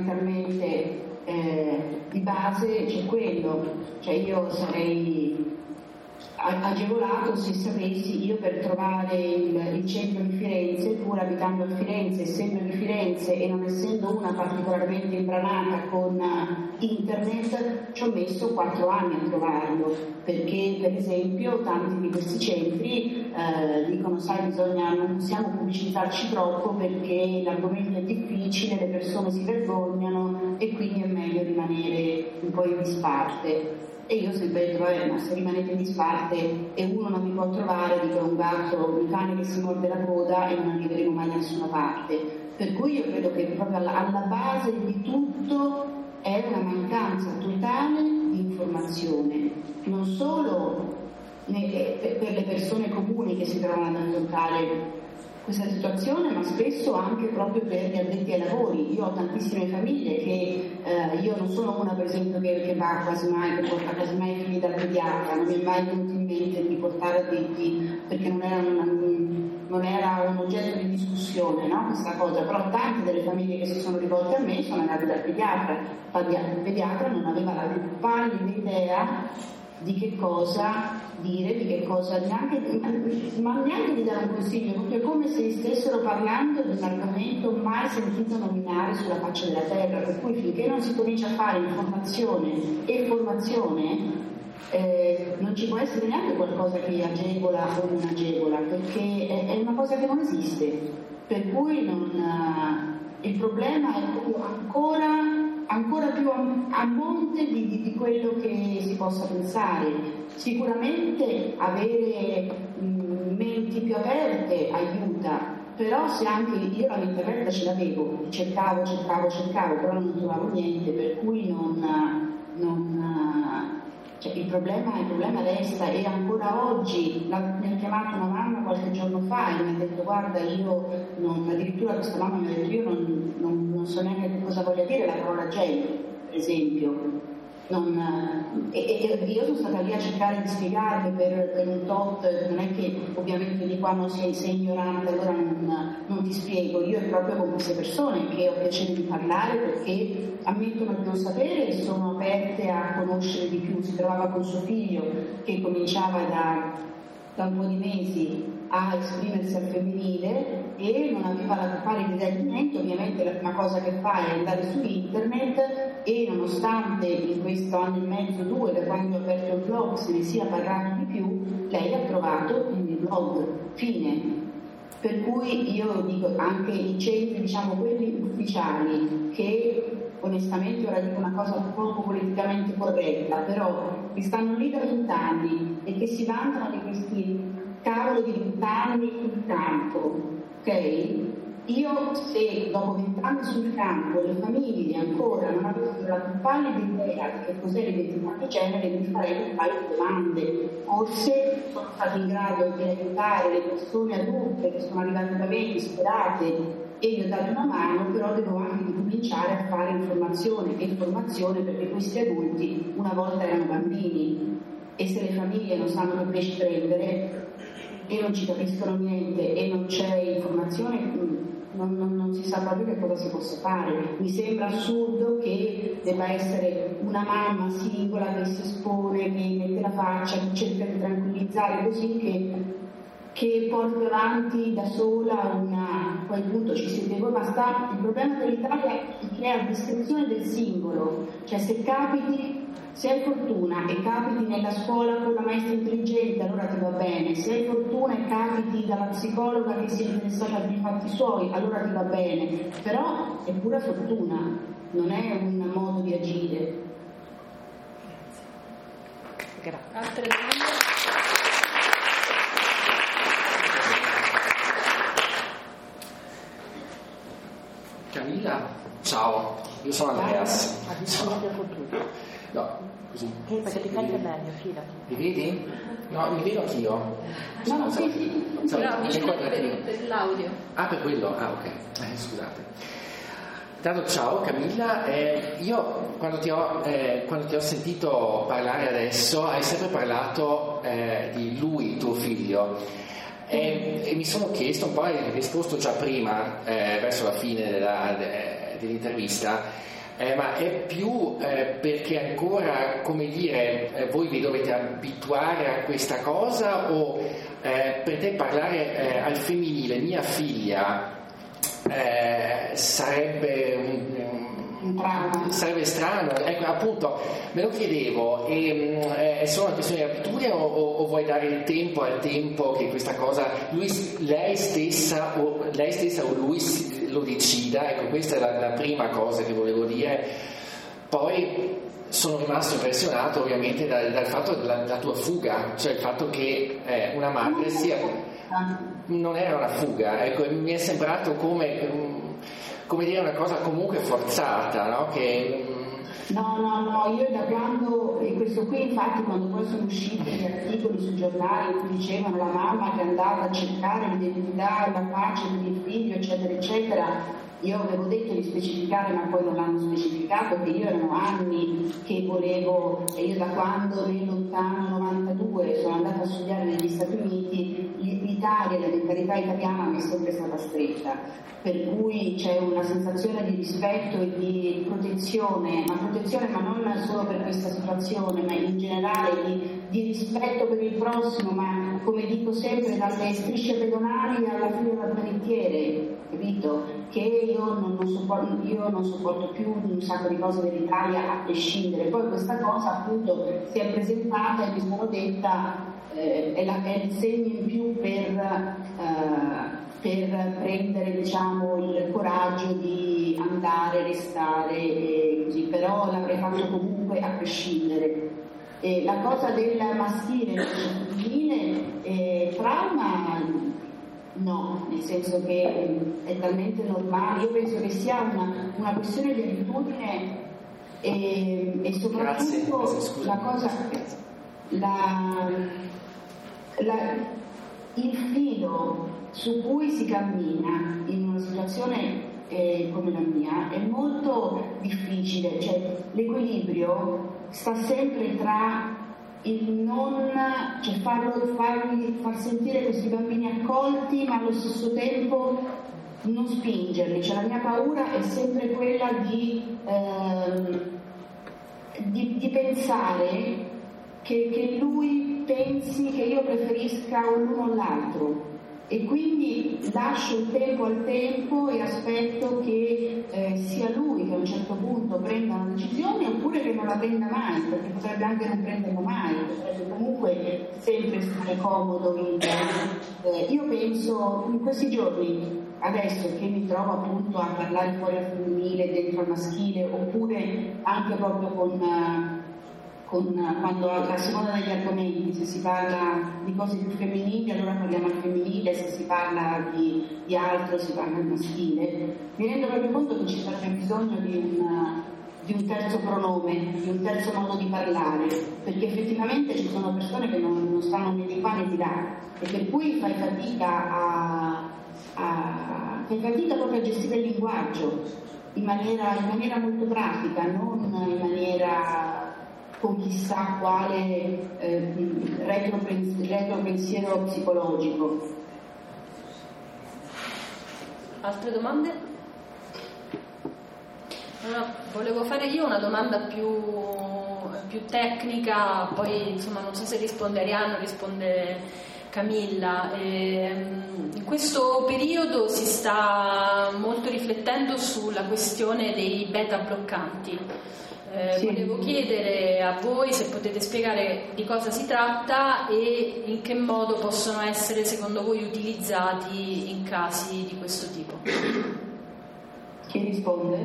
fondamentalmente eh, di base c'è quello, cioè io sarei agevolato se sapessi io per trovare il, il centro di Firenze, pur abitando a Firenze, essendo di Firenze e non essendo una particolarmente imbranata con internet, ci ho messo quattro anni a trovarlo, perché per esempio tanti di questi centri eh, dicono sai bisogna, non possiamo pubblicizzarci troppo perché l'argomento è difficile, le persone si vergognano e quindi è meglio rimanere un po' in disparte. E io ho sempre detto, vabbè, ma se rimanete in disparte e uno non mi può trovare, dico è un gatto, un cane che si morde la coda e non arriveremo mai da nessuna parte. Per cui io credo che proprio alla, alla base di tutto è una mancanza totale di informazione, non solo per le persone comuni che si trovano ad affrontare questa situazione, ma spesso anche proprio per gli addetti ai lavori. Io ho tantissime famiglie che eh, io non sono una per esempio che, che va quasi mai, che porta quasi mai i figli dal pediatra, non mi è mai venuto in mente di portare addetti perché non era, una, non era un oggetto di discussione, no? Questa cosa, però tante delle famiglie che si sono rivolte a me sono andate dal pediatra, il pediatra non aveva la più pallida idea di che cosa dire, di che cosa neanche, ma neanche di dare un consiglio, proprio come se stessero parlando di un argomento mai sentito nominare sulla faccia della terra, per cui finché non si comincia a fare informazione e formazione eh, non ci può essere neanche qualcosa che agevola o non agevola, perché è, è una cosa che non esiste, per cui non, uh, il problema è ancora ancora più a, a monte di, di, di quello che si possa pensare. Sicuramente avere mh, menti più aperte aiuta, però se anche io la internet ce l'avevo, cercavo, cercavo, cercavo, però non trovavo niente, per cui non, non cioè, il problema, il problema resta, e ancora oggi la, mi ha chiamato una mamma qualche giorno fa e mi ha detto guarda io non, addirittura questa mamma mi ha detto io non, non, non so neanche cosa voglia dire la parola genere, per esempio. Non, e, e io sono stata lì a cercare di spiegarmi per, per un tot, non è che ovviamente di qua non sei, sei ignorante, allora non, non ti spiego, io è proprio con queste persone che ho piacere di parlare perché ammettono di non sapere e sono aperte a conoscere di più. Si trovava con suo figlio che cominciava da, da un po' di mesi a esprimersi al femminile e non aveva la pari idea di niente. Ovviamente la prima cosa che fa è andare su internet e nonostante in questo anno e mezzo, due, da quando ho aperto il blog se ne sia parlato di più, lei ha trovato il blog, fine. Per cui io dico anche i centri, diciamo quelli ufficiali, che onestamente ora dico una cosa poco politicamente corretta, però che stanno lì da vent'anni e che si vantano di questi cavolo di vent'anni sul campo, ok? Io se dopo vent'anni sul campo le famiglie ancora non avessero la più pallida idea di che cos'è l'identità di genere, mi farei un paio di domande. Forse sono stati in grado di aiutare le persone adulte che sono arrivate da me disperate e gli ho dato una mano, però devo anche cominciare a fare informazione e formazione, perché questi adulti una volta erano bambini e se le famiglie non sanno che pesci prendere e non ci capiscono niente e non c'è informazione, non, non, non si sa proprio che cosa si possa fare. Mi sembra assurdo che debba essere una mamma singola che si espone, che mette la faccia, che cerca di tranquillizzare così che, che porta avanti da sola una, poi appunto ci siete voi, ma sta, il problema dell'Italia è che è a discrezione del singolo, cioè se capiti, se hai fortuna e capiti nella scuola con la maestra intelligente, allora ti va bene. Se hai fortuna e capiti dalla psicologa che si è interessata ai fatti suoi, allora ti va bene. Però è pura fortuna, non è un modo di agire. Grazie. Altre domande? Camilla, ciao, io sono Andreas. No, così. Eh, perché ti senti meglio, fidati. Mi vedi? No, mi vedo anch'io. No, no, sì, sì. So, No, c'è per, per, per l'audio. Ah, per quello? Ah, ok. Eh, scusate. Intanto ciao Camilla, eh, io quando ti, ho, eh, quando ti ho sentito parlare adesso hai sempre parlato eh, di lui, tuo figlio, e, e mi sono chiesto un po', hai risposto già prima, eh, verso la fine della, de, dell'intervista, eh, ma è più eh, perché ancora, come dire, eh, voi vi dovete abituare a questa cosa, o eh, per te parlare eh, al femminile mia figlia eh, sarebbe un, un, sarebbe strano? Ecco, appunto, me lo chiedevo, e, eh, è solo una questione di abitudine o, o, o vuoi dare il tempo al tempo che questa cosa lui, lei stessa o lei stessa o lui lo decida? Ecco, questa è la, la prima cosa che volevo dire. Poi sono rimasto impressionato ovviamente dal, dal fatto della, della tua fuga, cioè il fatto che eh, una madre sia, non era una fuga, ecco, mi è sembrato come come dire una cosa comunque forzata, no? Che no, no, no, io da quando, e questo qui infatti quando poi sono usciti gli articoli sui giornali in cui dicevano la mamma che andava a cercare l'identità, la pace del figlio, eccetera, eccetera, io avevo detto di specificare, ma poi non l'hanno specificato, che io erano anni che volevo, e io da quando nel lontano novantadue sono andata a studiare negli Stati Uniti, l'Italia, la mentalità italiana mi è sempre stata stretta, per cui c'è una sensazione di rispetto e di protezione, ma protezione ma non solo per questa situazione, ma in generale di, di rispetto per il prossimo, ma come dico sempre dalle strisce pedonali alla fine del panettiere, capito? Che io non, non sopporto, io non sopporto più un sacco di cose dell'Italia a prescindere. Poi questa cosa appunto si è presentata e mi sono detta eh, è, la, è il segno in più per, eh, per prendere diciamo il coraggio di andare, restare e così, però l'avrei fatto comunque a prescindere. E la cosa del maschile e del femminile eh, trauma no, nel senso che è talmente normale, io penso che sia una, una questione di abitudine e, e soprattutto Grazie. la cosa la, la, il filo su cui si cammina in una situazione eh, come la mia è molto difficile, cioè l'equilibrio sta sempre tra il non, cioè farlo, farli, far sentire questi bambini accolti ma allo stesso tempo non spingerli, cioè la mia paura è sempre quella di, ehm, di, di pensare che, che lui pensi che io preferisca l'uno o l'altro e quindi lascio il tempo al tempo e aspetto che eh, sia lui che a un certo punto prenda una decisione oppure che non la prenda mai, perché potrebbe anche non prenderla mai, potrebbe comunque sempre stare comodo in eh, io penso in questi giorni adesso che mi trovo appunto a parlare fuori al femminile dentro al maschile oppure anche proprio con Con, quando a seconda degli argomenti, se si parla di cose più femminili allora parliamo al femminile, se si parla di, di altro si parla al maschile, mi rendo proprio conto che ci sarebbe bisogno di un, di un terzo pronome, di un terzo modo di parlare, perché effettivamente ci sono persone che non, non stanno né di qua né di là e per cui fai fatica a, a fai fatica proprio a gestire il linguaggio in maniera, in maniera molto pratica, non in maniera con chissà quale eh, retropensiero psicologico. Altre domande? Allora, volevo fare io una domanda più, più tecnica, poi insomma non so se risponde Arianna o risponde Camilla. E, in questo periodo si sta molto riflettendo sulla questione dei beta bloccanti. Eh, sì. Volevo chiedere a voi se potete spiegare di cosa si tratta e in che modo possono essere secondo voi utilizzati in casi di questo tipo. Chi risponde?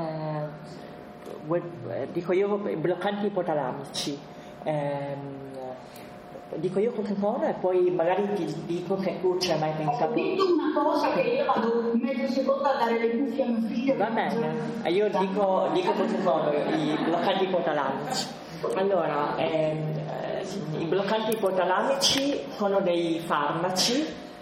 Eh, dico io bloccanti ipotalamici. Eh, dico io cosa sono e poi magari ti dico che tu ci hai mai pensato. Ho detto una cosa che io vado mezzo secondo a dare le cuffie a mio figlio. Va bene, io dico, dico cosa sono i bloccanti ipotalamici. Allora, eh, i bloccanti ipotalamici sono dei farmaci.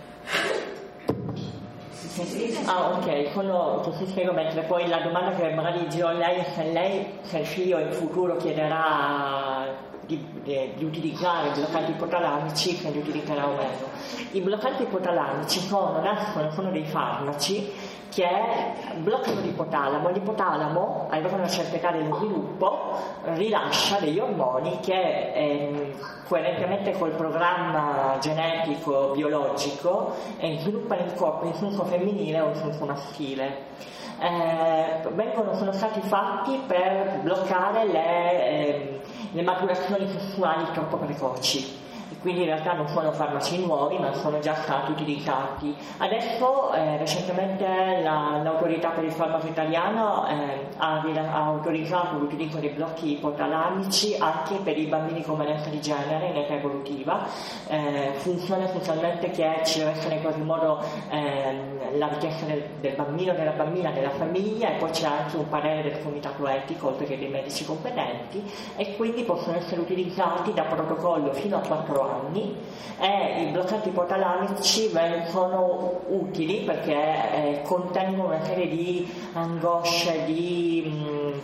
Ah, ok, sono, ti spiego mentre poi la domanda che magari giro a lei è se lei, se il figlio in futuro chiederà di, di, di utilizzare i bloccanti ipotalamici che li utilizzerà o meno. I bloccanti ipotalamici sono, nascono, sono dei farmaci che bloccano l'ipotalamo. L'ipotalamo, arrivato a una certa età dello sviluppo, rilascia degli ormoni che ehm, coerentemente col programma genetico biologico eh, sviluppano il corpo in senso femminile o in senso maschile. Eh, vengono, sono stati fatti per bloccare le, eh, le maturazioni sessuali troppo precoci. Quindi in realtà non sono farmaci nuovi, ma sono già stati utilizzati. Adesso eh, recentemente la, l'autorità per il farmaco italiano eh, ha, ha autorizzato l'utilizzo dei blocchi ipotalamici anche per i bambini con valenza di genere in età evolutiva. Eh, funziona essenzialmente che ci deve essere in qualche modo eh, la richiesta del, del bambino, della bambina, della famiglia, e poi c'è anche un parere del comitato etico oltre che dei medici competenti, e quindi possono essere utilizzati da protocollo fino a quattro anni. E i bloccanti ipotalamici sono utili perché eh, contengono una serie di angosce, di mh,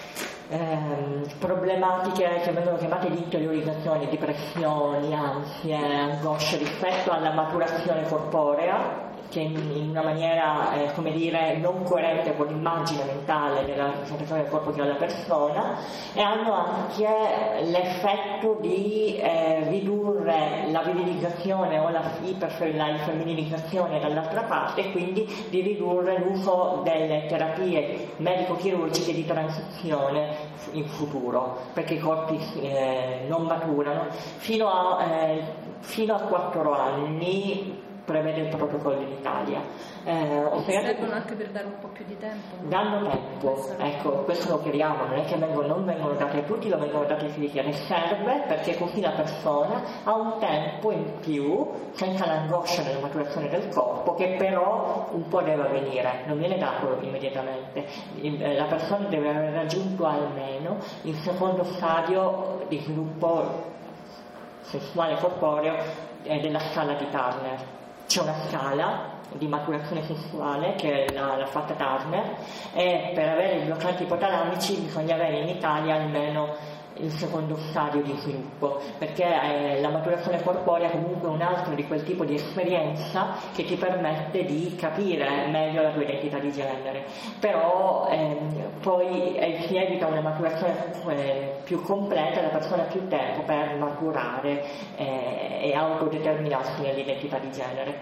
ehm, problematiche che vengono chiamate di interiorizzazione, depressioni, ansie, angosce rispetto alla maturazione corporea, che in una maniera, eh, come dire, non coerente con l'immagine mentale della rappresentazione del corpo che ha la persona, e hanno anche l'effetto di eh, ridurre la virilizzazione o la, iper, la femminilizzazione dall'altra parte, e quindi di ridurre l'uso delle terapie medico-chirurgiche di transizione in futuro, perché i corpi eh, non maturano fino a, eh, fino a quattro anni. Prevede il protocollo in Italia. Eh, servono anche per dare un po' più di tempo? Danno tempo, ecco, questo lo chiariamo, non è che vengono, non vengono date a tutti, lo vengono date ai figli, serve perché così la persona ha un tempo in più, senza l'angoscia della maturazione del corpo, che però un po' deve avvenire, non viene dato immediatamente. La persona deve aver raggiunto almeno il secondo stadio di sviluppo sessuale corporeo eh, della scala di Turner. C'è una scala di maturazione sessuale che è la, la fatta Turner, e per avere i bloccanti ipotalamici bisogna avere in Italia almeno il secondo stadio di sviluppo, perché eh, la maturazione corporea comunque è un altro di quel tipo di esperienza che ti permette di capire meglio la tua identità di genere, però ehm, poi eh, si evita una maturazione eh, più completa, la persona ha più tempo per maturare eh, e autodeterminarsi nell'identità di genere.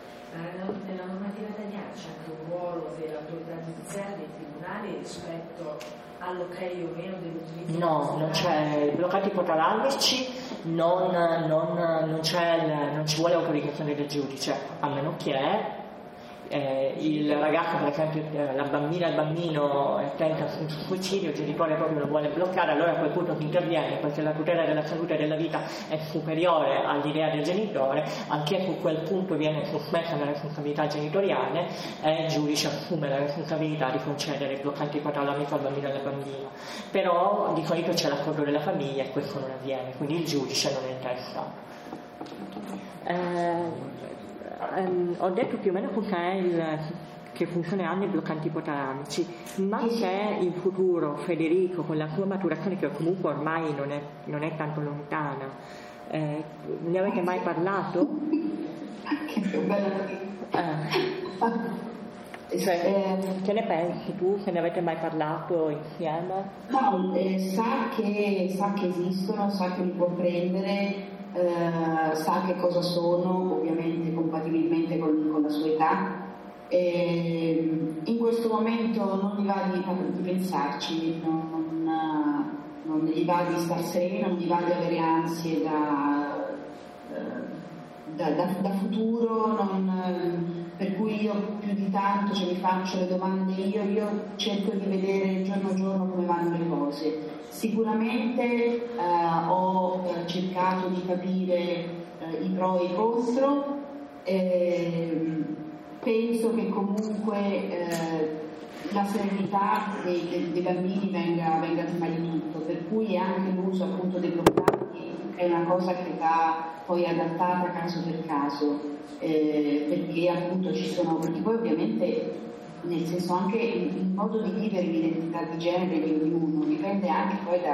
Nella normativa italiana c'è anche un ruolo dell'autorità giudiziaria, dei tribunali rispetto all'ok o meno dell'utilizzo? No, non c'è i bloccati ipotalamici, non, non, non, c'è, non ci vuole autorizzazione del giudice, a meno che eh, il ragazzo, per esempio eh, la bambina, il bambino eh, tenta un suicidio, il genitore proprio lo vuole bloccare, allora a quel punto si interviene, perché la tutela della salute e della vita è superiore all'idea del genitore, anche su quel punto viene sospesa la responsabilità genitoriale e il giudice assume la responsabilità di concedere il bloccante ipotalamico al bambino e alla bambina. Però di solito c'è l'accordo della famiglia e questo non avviene, quindi il giudice non è in testa. Eh, Um, ho detto più o meno cos'è il, che funzioneranno i bloccanti ipotalamici, ma che in futuro Federico, con la sua maturazione che comunque ormai non è, non è tanto lontana, eh, ne avete mai parlato? Che bella eh. Cioè, che ne pensi tu? Se ne avete mai parlato insieme? No, eh, sa, che, sa che esistono, sa che li può prendere. Uh, sa che cosa sono, ovviamente compatibilmente con, con la sua età, e in questo momento non gli va di, di pensarci, non, non, non gli va di star sereno, non gli va di avere ansie da, da, da, da futuro, non, per cui io più di tanto ce mi faccio le domande io, io cerco di vedere giorno a giorno come vanno le cose. Sicuramente eh, ho eh, cercato di capire eh, i pro e i contro, eh, penso che comunque eh, la serenità dei, dei, dei bambini venga, venga prima di tutto, per cui anche l'uso appunto dei bloccanti è una cosa che va poi adattata caso per caso, eh, perché appunto ci sono, perché poi ovviamente nel senso anche il modo di vivere l'identità di genere di ognuno dipende anche poi da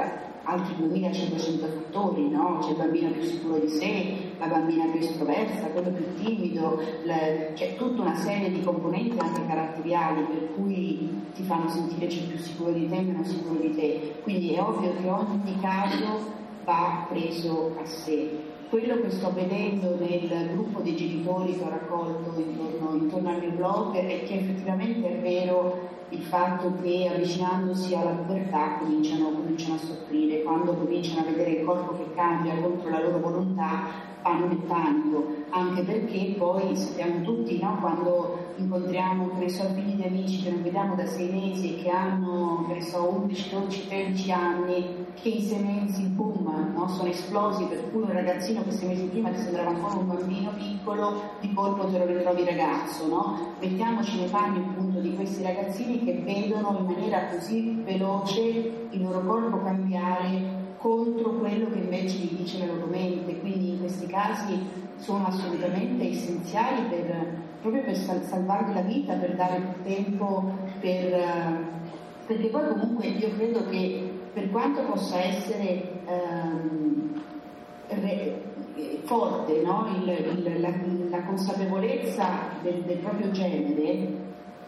altri duemilacinquecento fattori, no? C'è il bambino più sicuro di sé, la bambina più estroversa, quello più timido, le, c'è tutta una serie di componenti anche caratteriali per cui ti fanno sentire c'è più sicuro di te e meno sicuro di te. Quindi è ovvio che ogni caso va preso a sé. Quello che sto vedendo nel gruppo dei genitori che ho raccolto intorno, intorno al mio blog è che effettivamente è vero il fatto che avvicinandosi alla pubertà cominciano, cominciano a soffrire, quando cominciano a vedere il corpo che cambia contro la loro volontà fanno il panico, anche perché poi sappiamo tutti, no? Quando incontriamo che ne so, figli di amici che non vediamo da sei mesi e che hanno che ne so, undici, dodici, tredici anni, che i sei mesi boom, no? Sono esplosi, per cui un ragazzino che sei mesi prima ti sembrava ancora un bambino piccolo, di colpo te lo ritrovi ragazzo, no? Mettiamoci nei panni appunto di questi ragazzini che vedono in maniera così veloce il loro corpo cambiare contro quello che invece gli dice la loro mente. Quindi in questi casi sono assolutamente essenziali per, proprio per salvarvi la vita, per dare più tempo, per, perché poi comunque io credo che per quanto possa essere ehm, re, forte, no? il, il, la, la consapevolezza del, del proprio genere,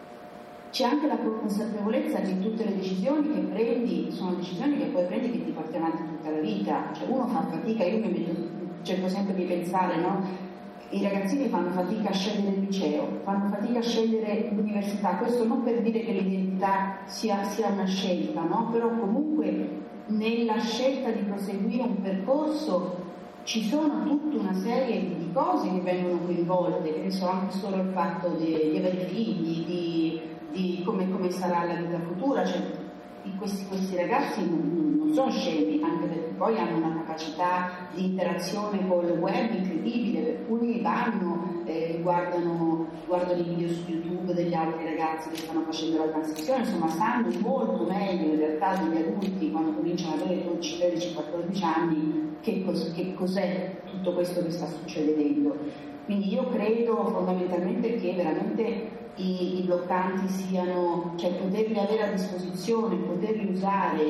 c'è anche la consapevolezza che tutte le decisioni che prendi sono decisioni che poi prendi che ti porti avanti tutta la vita. Cioè uno fa fatica, io mi metto, cerco sempre di pensare, no? I ragazzini fanno fatica a scegliere il liceo, fanno fatica a scegliere l'università, questo non per dire che l'identità sia, sia una scelta, no? Però comunque nella scelta di proseguire un percorso ci sono tutta una serie di cose che vengono coinvolte, che ne so, anche solo il fatto di, di avere figli, di di come, come sarà la vita futura, cioè questi, questi ragazzi non, non sono scemi, anche perché poi hanno una capacità di interazione col web incredibile, per cui vanno, eh, guardano, guardano i video su YouTube degli altri ragazzi che stanno facendo la transizione, insomma sanno molto meglio in realtà degli adulti quando cominciano ad avere dodici, tredici, quattordici anni che, cos- che cos'è tutto questo che sta succedendo. Quindi io credo fondamentalmente che veramente I, i bloccanti siano, cioè poterli avere a disposizione, poterli usare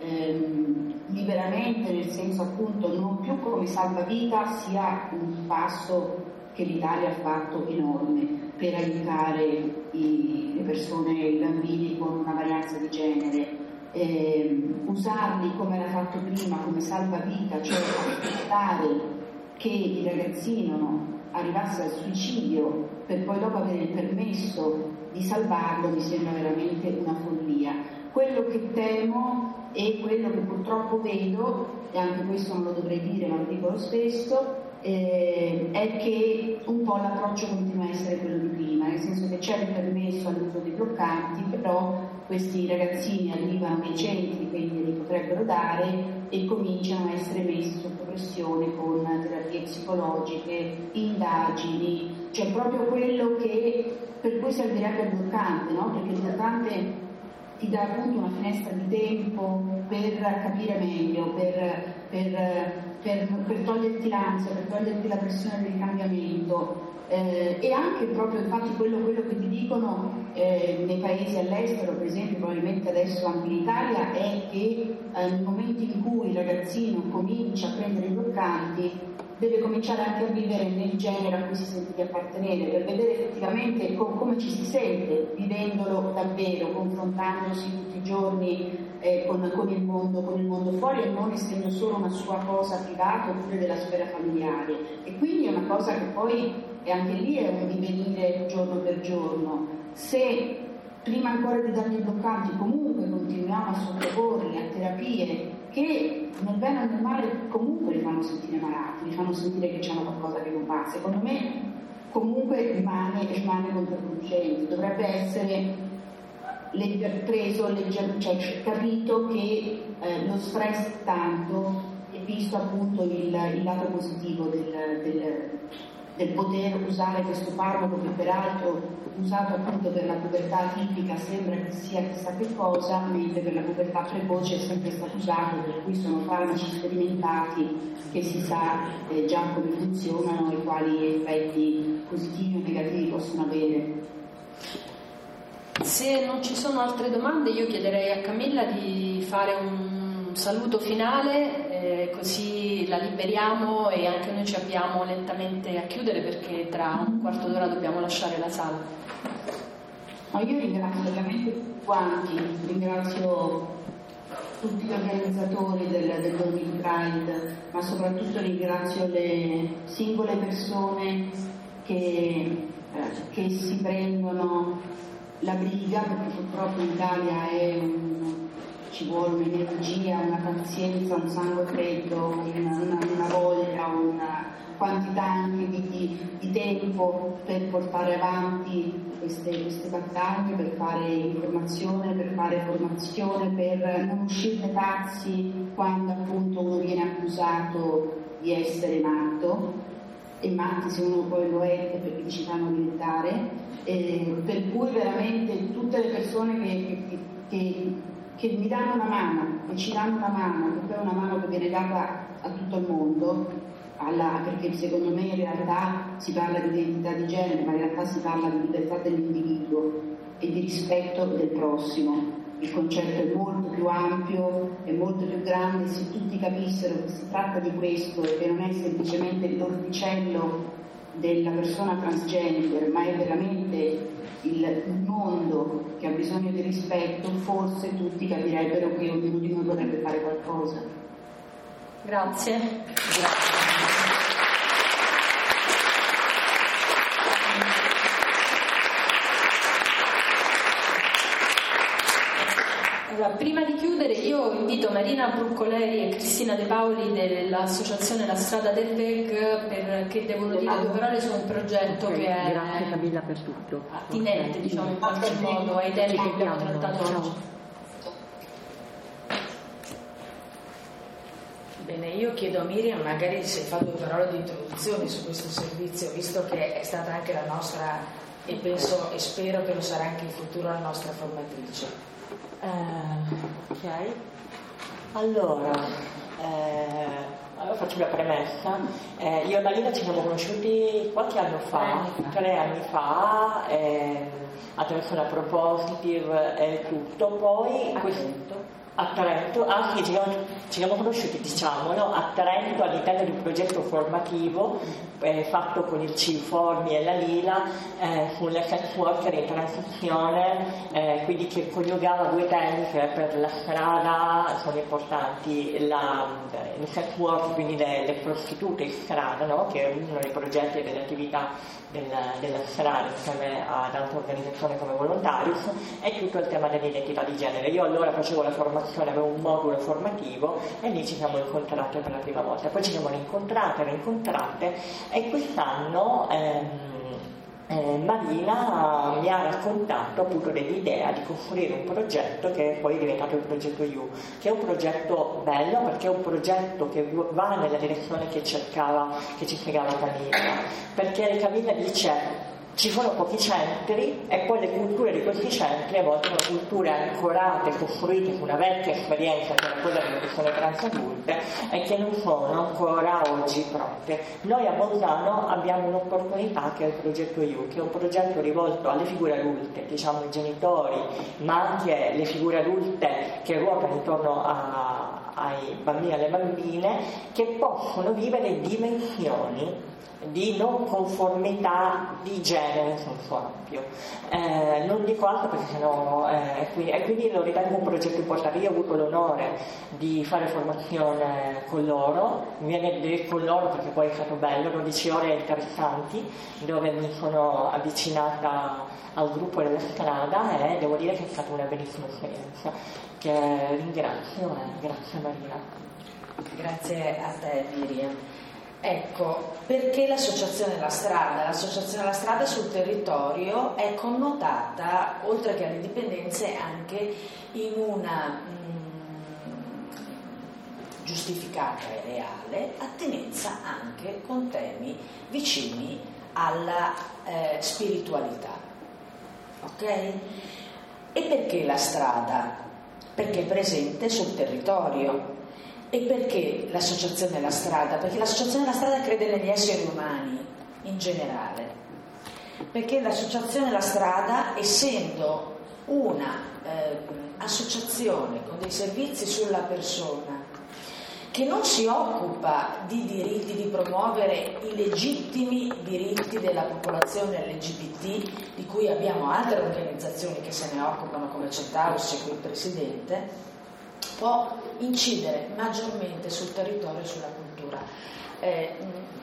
ehm, liberamente, nel senso appunto non più come salvavita, sia un passo che l'Italia ha fatto enorme per aiutare i, le persone, i bambini con una varianza di genere, ehm, usarli come era fatto prima, come salvavita, cioè aspettare che il ragazzino arrivasse al suicidio per poi dopo avere il permesso di salvarlo mi sembra veramente una follia. Quello che temo e quello che purtroppo vedo, e anche questo non lo dovrei dire ma lo dico lo stesso, eh, è che un po' l'approccio continua a essere quello di prima, nel senso che c'è il permesso all'uso dei bloccanti, però questi ragazzini arrivano nei centri che li potrebbero dare e cominciano a essere messi sotto pressione con terapie psicologiche, indagini, cioè proprio quello che per cui servirebbe il bloccante, no? Perché il bloccante ti dà appunto una finestra di tempo per capire meglio, per, per, per, per toglierti l'ansia, per toglierti la pressione del cambiamento. Eh, e anche proprio infatti quello, quello che ti dicono eh, nei paesi all'estero, per esempio probabilmente adesso anche in Italia, è che eh, nel momento in cui il ragazzino comincia a prendere i bloccanti deve cominciare anche a vivere nel genere a cui si sente di appartenere, per vedere effettivamente co- come ci si sente vivendolo davvero, confrontandosi tutti i giorni eh, con, con, il mondo, con il mondo fuori e non essendo solo una sua cosa privata oppure della sfera familiare. E quindi è una cosa che poi e anche lì è un divenire giorno per giorno. Se prima ancora di dargli i bloccanti comunque continuiamo a sottoporli a terapie che nel bene o nel male comunque li fanno sentire malati, li fanno sentire che c'è qualcosa che non va, secondo me comunque rimane, rimane controproducente. Dovrebbe essere legger, preso, legger, cioè capito che eh, lo stress tanto è visto appunto il, il lato positivo del, del del poter usare questo farmaco che peraltro usato appunto per la pubertà tipica sembra che sia chissà che cosa, mentre per la pubertà precoce è sempre stato usato, per cui sono farmaci sperimentati che si sa eh, già come funzionano e quali effetti positivi o negativi possono avere. Se non ci sono altre domande io chiederei a Camilla di fare un saluto finale, eh, così la liberiamo e anche noi ci avviamo lentamente a chiudere perché tra un quarto d'ora dobbiamo lasciare la sala. No, io ringrazio veramente tutti quanti, ringrazio tutti gli organizzatori del, del Dormiti Pride, ma soprattutto ringrazio le singole persone che, eh, che si prendono la briga, perché purtroppo in Italia è un, ci vuole un'energia, una pazienza, un sangue freddo, una, una, una voglia, una quantità anche di, di, di tempo per portare avanti queste, queste battaglie, per fare informazione, per fare formazione, per non uscirne pazzi quando appunto uno viene accusato di essere matto, e matti se uno poi lo è perché ci fanno diventare, eh, per cui veramente tutte le persone che, che, che, che mi danno una mano, che ci danno una mano, che è una mano che viene data a tutto il mondo, alla, perché secondo me in realtà si parla di identità di genere, ma in realtà si parla di libertà dell'individuo e di rispetto del prossimo. Il concetto è molto più ampio, è molto più grande. Se tutti capissero che si tratta di questo e che non è semplicemente il torticello della persona transgender, ma è veramente il mondo che ha bisogno di rispetto, forse tutti capirebbero che ognuno di noi dovrebbe fare qualcosa. Grazie. Grazie. Allora, prima di chiudere io invito Marina Bruncoleri e Cristina De Paoli dell'associazione La Strada del V E G perché devono dire due parole su un progetto okay, che è grazie Camilla per tutto attinente okay. diciamo in qualche modo ai temi che abbiamo trattato Ciao. oggi. Bene, io chiedo a Miriam magari se fa due parole di introduzione su questo servizio, visto che è stata anche la nostra, e penso e spero che lo sarà anche in futuro, la nostra formatrice. Uh, ok, allora, eh, allora faccio la premessa. Eh, io e Marina ci siamo conosciuti qualche anno fa, tre anni fa, eh, attraverso la Propositive e tutto, poi questo, a Trento, ah sì, ci siamo, ci siamo conosciuti, diciamolo, a Trento all'interno di un progetto formativo eh, fatto con il C I Formi e la Lila eh, sulle sex worker in transizione, eh, quindi che coniugava due temi che per la strada sono importanti, la, il sex work, quindi le, le prostitute in strada, no? Che è uno dei progetti e delle attività della, della strada insieme ad altre organizzazioni come Volontarius, e tutto il tema dell'identità di genere. Io allora facevo la formazione, avevo un modulo formativo e lì ci siamo incontrate per la prima volta, poi ci siamo rincontrate, rincontrate e quest'anno ehm, eh, Marina mi ha raccontato appunto dell'idea di costruire un progetto che poi è diventato il progetto You, che è un progetto bello perché è un progetto che va nella direzione che cercava, che ci spiegava Camilla, perché Camilla dice ci sono pochi centri e poi le culture di questi centri a volte sono culture ancorate, costruite su una vecchia esperienza che era quella delle persone transadulte e che non sono ancora oggi pronte. Noi a Bolzano abbiamo un'opportunità che è il progetto You, che è un progetto rivolto alle figure adulte, diciamo i genitori, ma anche le figure adulte che ruotano intorno a, ai bambini e alle bambine, che possono vivere dimensioni di non conformità di genere in senso ampio. Eh, non dico altro perché sennò eh, quindi, e quindi lo ritengo un progetto importante. Io ho avuto l'onore di fare formazione con loro, mi viene di dire con loro perché poi è stato bello, dodici ore interessanti dove mi sono avvicinata al gruppo della strada e devo dire che è stata una bellissima esperienza, che ringrazio e grazie Maria. Grazie a te Miriam. Ecco, perché l'associazione La Strada? L'associazione La Strada sul territorio è connotata, oltre che alle dipendenze, anche in una mh, giustificata e reale attenenza anche con temi vicini alla eh, spiritualità. Ok? E perché La Strada? Perché è presente sul territorio. E perché l'associazione La Strada? Perché l'associazione La Strada crede negli esseri umani in generale. Perché l'associazione La Strada, essendo una eh, associazione con dei servizi sulla persona che non si occupa di diritti, di promuovere i legittimi diritti della popolazione L G B T, di cui abbiamo altre organizzazioni che se ne occupano, come Centaurus, c'è qui il Presidente, può incidere maggiormente sul territorio e sulla cultura. Eh,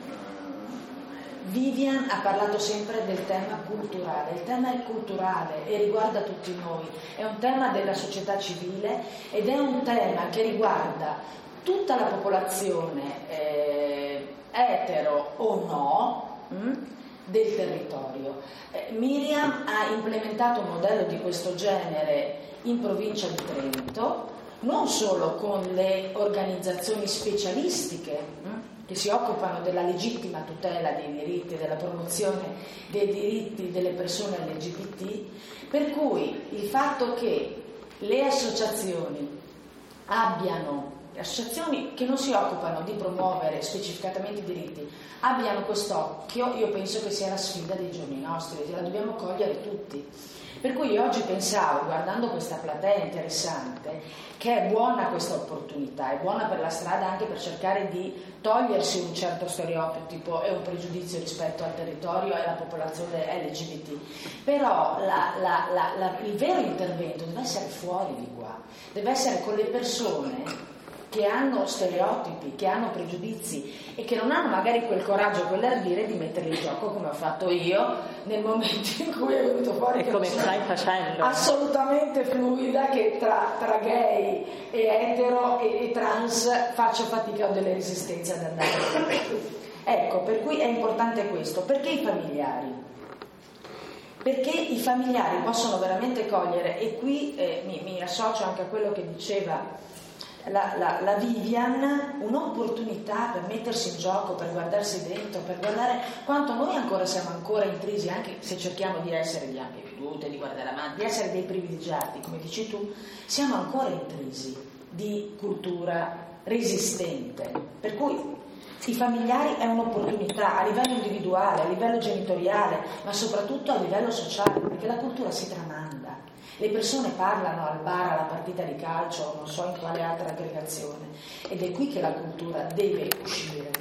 Vivian ha parlato sempre del tema culturale, il tema è culturale e riguarda tutti noi, è un tema della società civile ed è un tema che riguarda tutta la popolazione eh, etero o no mh, del territorio. Eh, Miriam ha implementato un modello di questo genere in provincia di Trento, non solo con le organizzazioni specialistiche mh, che si occupano della legittima tutela dei diritti e della promozione dei diritti delle persone L G B T, per cui il fatto che le associazioni abbiano associazioni che non si occupano di promuovere specificatamente i diritti abbiano quest'occhio, io penso che sia la sfida dei giorni nostri, che la dobbiamo cogliere tutti. Per cui io oggi pensavo, guardando questa platea interessante, che è buona questa opportunità, è buona per la strada anche per cercare di togliersi un certo stereotipo e un pregiudizio rispetto al territorio e alla popolazione L G B T, però la, la, la, la, il vero intervento deve essere fuori di qua, deve essere con le persone che hanno stereotipi, che hanno pregiudizi e che non hanno magari quel coraggio, quell'ardire di metterli in gioco come ho fatto io nel momento in cui è venuto fuori e come stai facendo assolutamente fluida, che tra, tra gay e etero e, e trans faccio fatica, ho delle resistenze ad andare avanti. Ecco, per cui è importante questo. Perché i familiari? Perché i familiari possono veramente cogliere, e qui eh, mi, mi associo anche a quello che diceva La, la, la Vivian, un'opportunità per mettersi in gioco, per guardarsi dentro, per guardare quanto noi ancora siamo ancora intrisi, anche se cerchiamo di essere di ampie vedute, di guardare avanti, di essere dei privilegiati, come dici tu, siamo ancora intrisi di cultura resistente. Per cui i familiari è un'opportunità a livello individuale, a livello genitoriale, ma soprattutto a livello sociale, perché la cultura si tramanda. Le persone parlano al bar, alla partita di calcio, non so in quale altra aggregazione, ed è qui che la cultura deve uscire.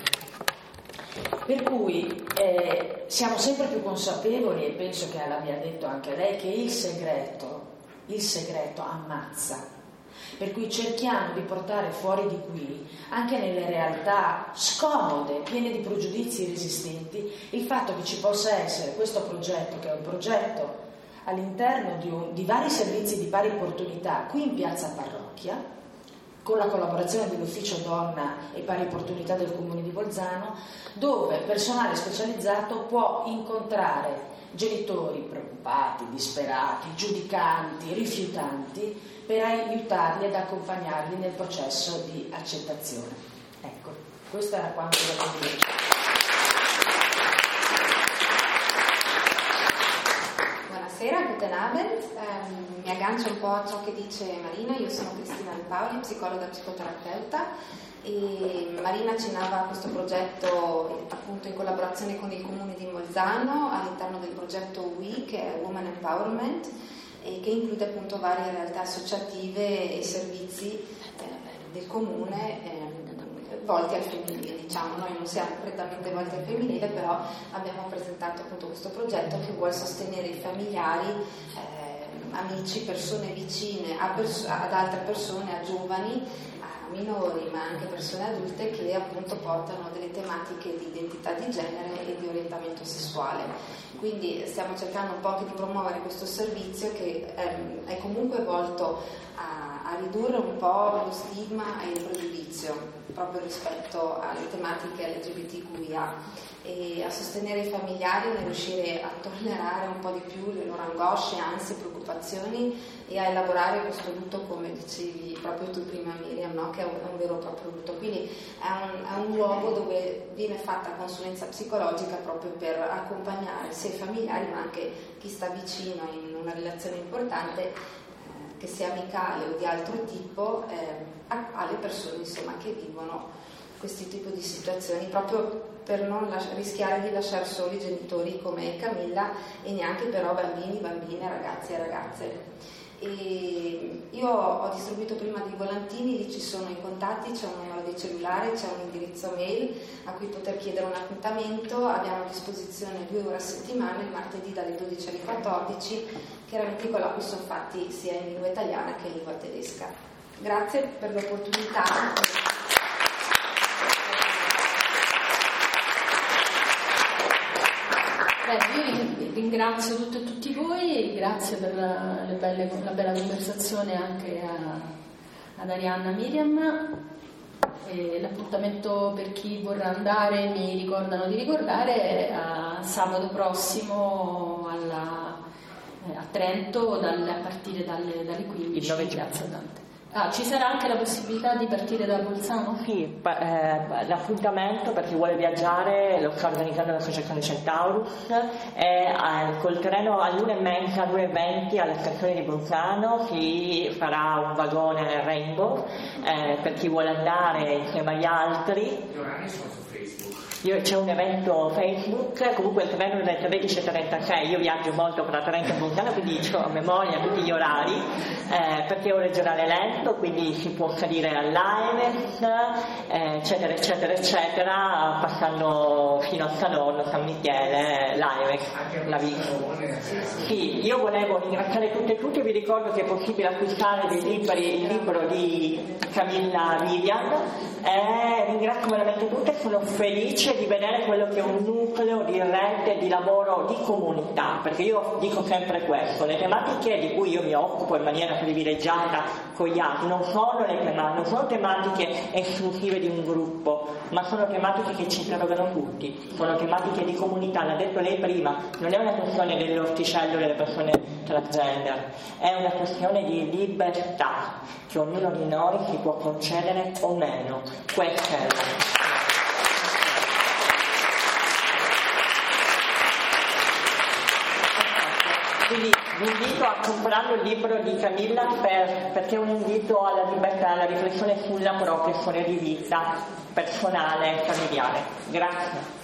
Per cui eh, siamo sempre più consapevoli, e penso che l'abbia detto anche lei, che il segreto, il segreto ammazza. Per cui cerchiamo di portare fuori di qui, anche nelle realtà scomode, piene di pregiudizi resistenti, il fatto che ci possa essere questo progetto, che è un progetto all'interno di, un, di vari servizi di pari opportunità qui in Piazza Parrocchia, con la collaborazione dell'Ufficio Donna e Pari Opportunità del Comune di Bolzano, dove personale specializzato può incontrare genitori preoccupati, disperati, giudicanti, rifiutanti, per aiutarli ed accompagnarli nel processo di accettazione. Ecco, questo era quanto volevo dire. Buonasera, guten Abend. Um, mi aggancio un po' a ciò che dice Marina. Io sono Cristina Paoli, psicologa psicoterapeuta, e Marina accennava a questo progetto appunto in collaborazione con il Comune di Bolzano all'interno del progetto W E, che è Women Empowerment, e che include appunto varie realtà associative e servizi eh, del Comune eh, volti al femminile. Diciamo, noi non siamo prettamente volti al femminile, però abbiamo presentato appunto questo progetto che vuole sostenere i familiari, eh, amici, persone vicine a pers- ad altre persone, a giovani, a minori, ma anche persone adulte che appunto portano delle tematiche di identità di genere e di orientamento sessuale. Quindi stiamo cercando un po' di promuovere questo servizio che ehm, è comunque volto a, a ridurre un po' lo stigma e il pregiudizio proprio rispetto alle tematiche L G B T Q I A e a sostenere i familiari nel riuscire a tollerare un po' di più le loro angosce, ansie, preoccupazioni e a elaborare questo lutto, come dicevi proprio tu prima Miriam, no? Che è un, è un vero e proprio lutto. Quindi è un, è un luogo dove viene fatta consulenza psicologica proprio per accompagnare sia i familiari ma anche chi sta vicino in una relazione importante, eh, che sia amicale o di altro tipo, eh, a, alle persone insomma che vivono questi tipi di situazioni, proprio per non las- rischiare di lasciare soli i genitori come Camilla e neanche però bambini, bambine, ragazzi e ragazze. E io ho distribuito prima dei volantini, lì ci sono i contatti, c'è un numero di cellulare, c'è un indirizzo mail a cui poter chiedere un appuntamento. Abbiamo a disposizione due ore a settimana, il martedì dalle dodici alle quattordici, chiaramente i colloqui sono fatti sia in lingua italiana che in lingua tedesca. Grazie per l'opportunità. Beh, io ringrazio tutte e tutti voi, grazie per la, le belle, la bella conversazione anche a, ad Arianna Miriam. E l'appuntamento per chi vorrà andare, mi ricordano di ricordare, è a sabato prossimo alla, eh, a Trento dal, a partire dalle, dalle quindici. Piazza Dante. Ah, ci sarà anche la possibilità di partire da Bolzano? Sì, eh, l'appuntamento per chi vuole viaggiare lo sta organizzando l'associazione Centaurus, e eh, col treno all'una e mezza, all'una e venti alla stazione di Bolzano si farà un vagone Rainbow eh, per chi vuole andare insieme agli altri. Gli orari sono su Facebook. Io, c'è un evento Facebook, comunque il treno è alle tredici e trentasei, io viaggio molto tra Trento e Bolzano, quindi ho a memoria tutti gli orari, eh, perché è un regionale lento, quindi si può salire all'Aenes, eh, eccetera, eccetera, eccetera, passando fino a Salerno, San Michele, l'Aenes, la vita. Sì, io volevo ringraziare tutte e tutti, vi ricordo che è possibile acquistare dei libri, il libro di Camilla Vivian, e ringrazio veramente tutte, sono felice di vedere quello che è un nucleo di rete, di lavoro, di comunità, perché io dico sempre questo: le tematiche di cui io mi occupo in maniera privilegiata con gli altri non sono, le tematiche, non sono tematiche esclusive di un gruppo, ma sono tematiche che ci interrogano tutti, sono tematiche di comunità. L'ha detto lei prima, non è una questione dell'orticello delle persone transgender, è una questione di libertà che ognuno di noi si può concedere o meno. Questa è la Quindi vi invito a comprare il libro di Camilla per, perché è un invito alla libertà, alla riflessione sulla propria storia di vita personale e familiare. Grazie.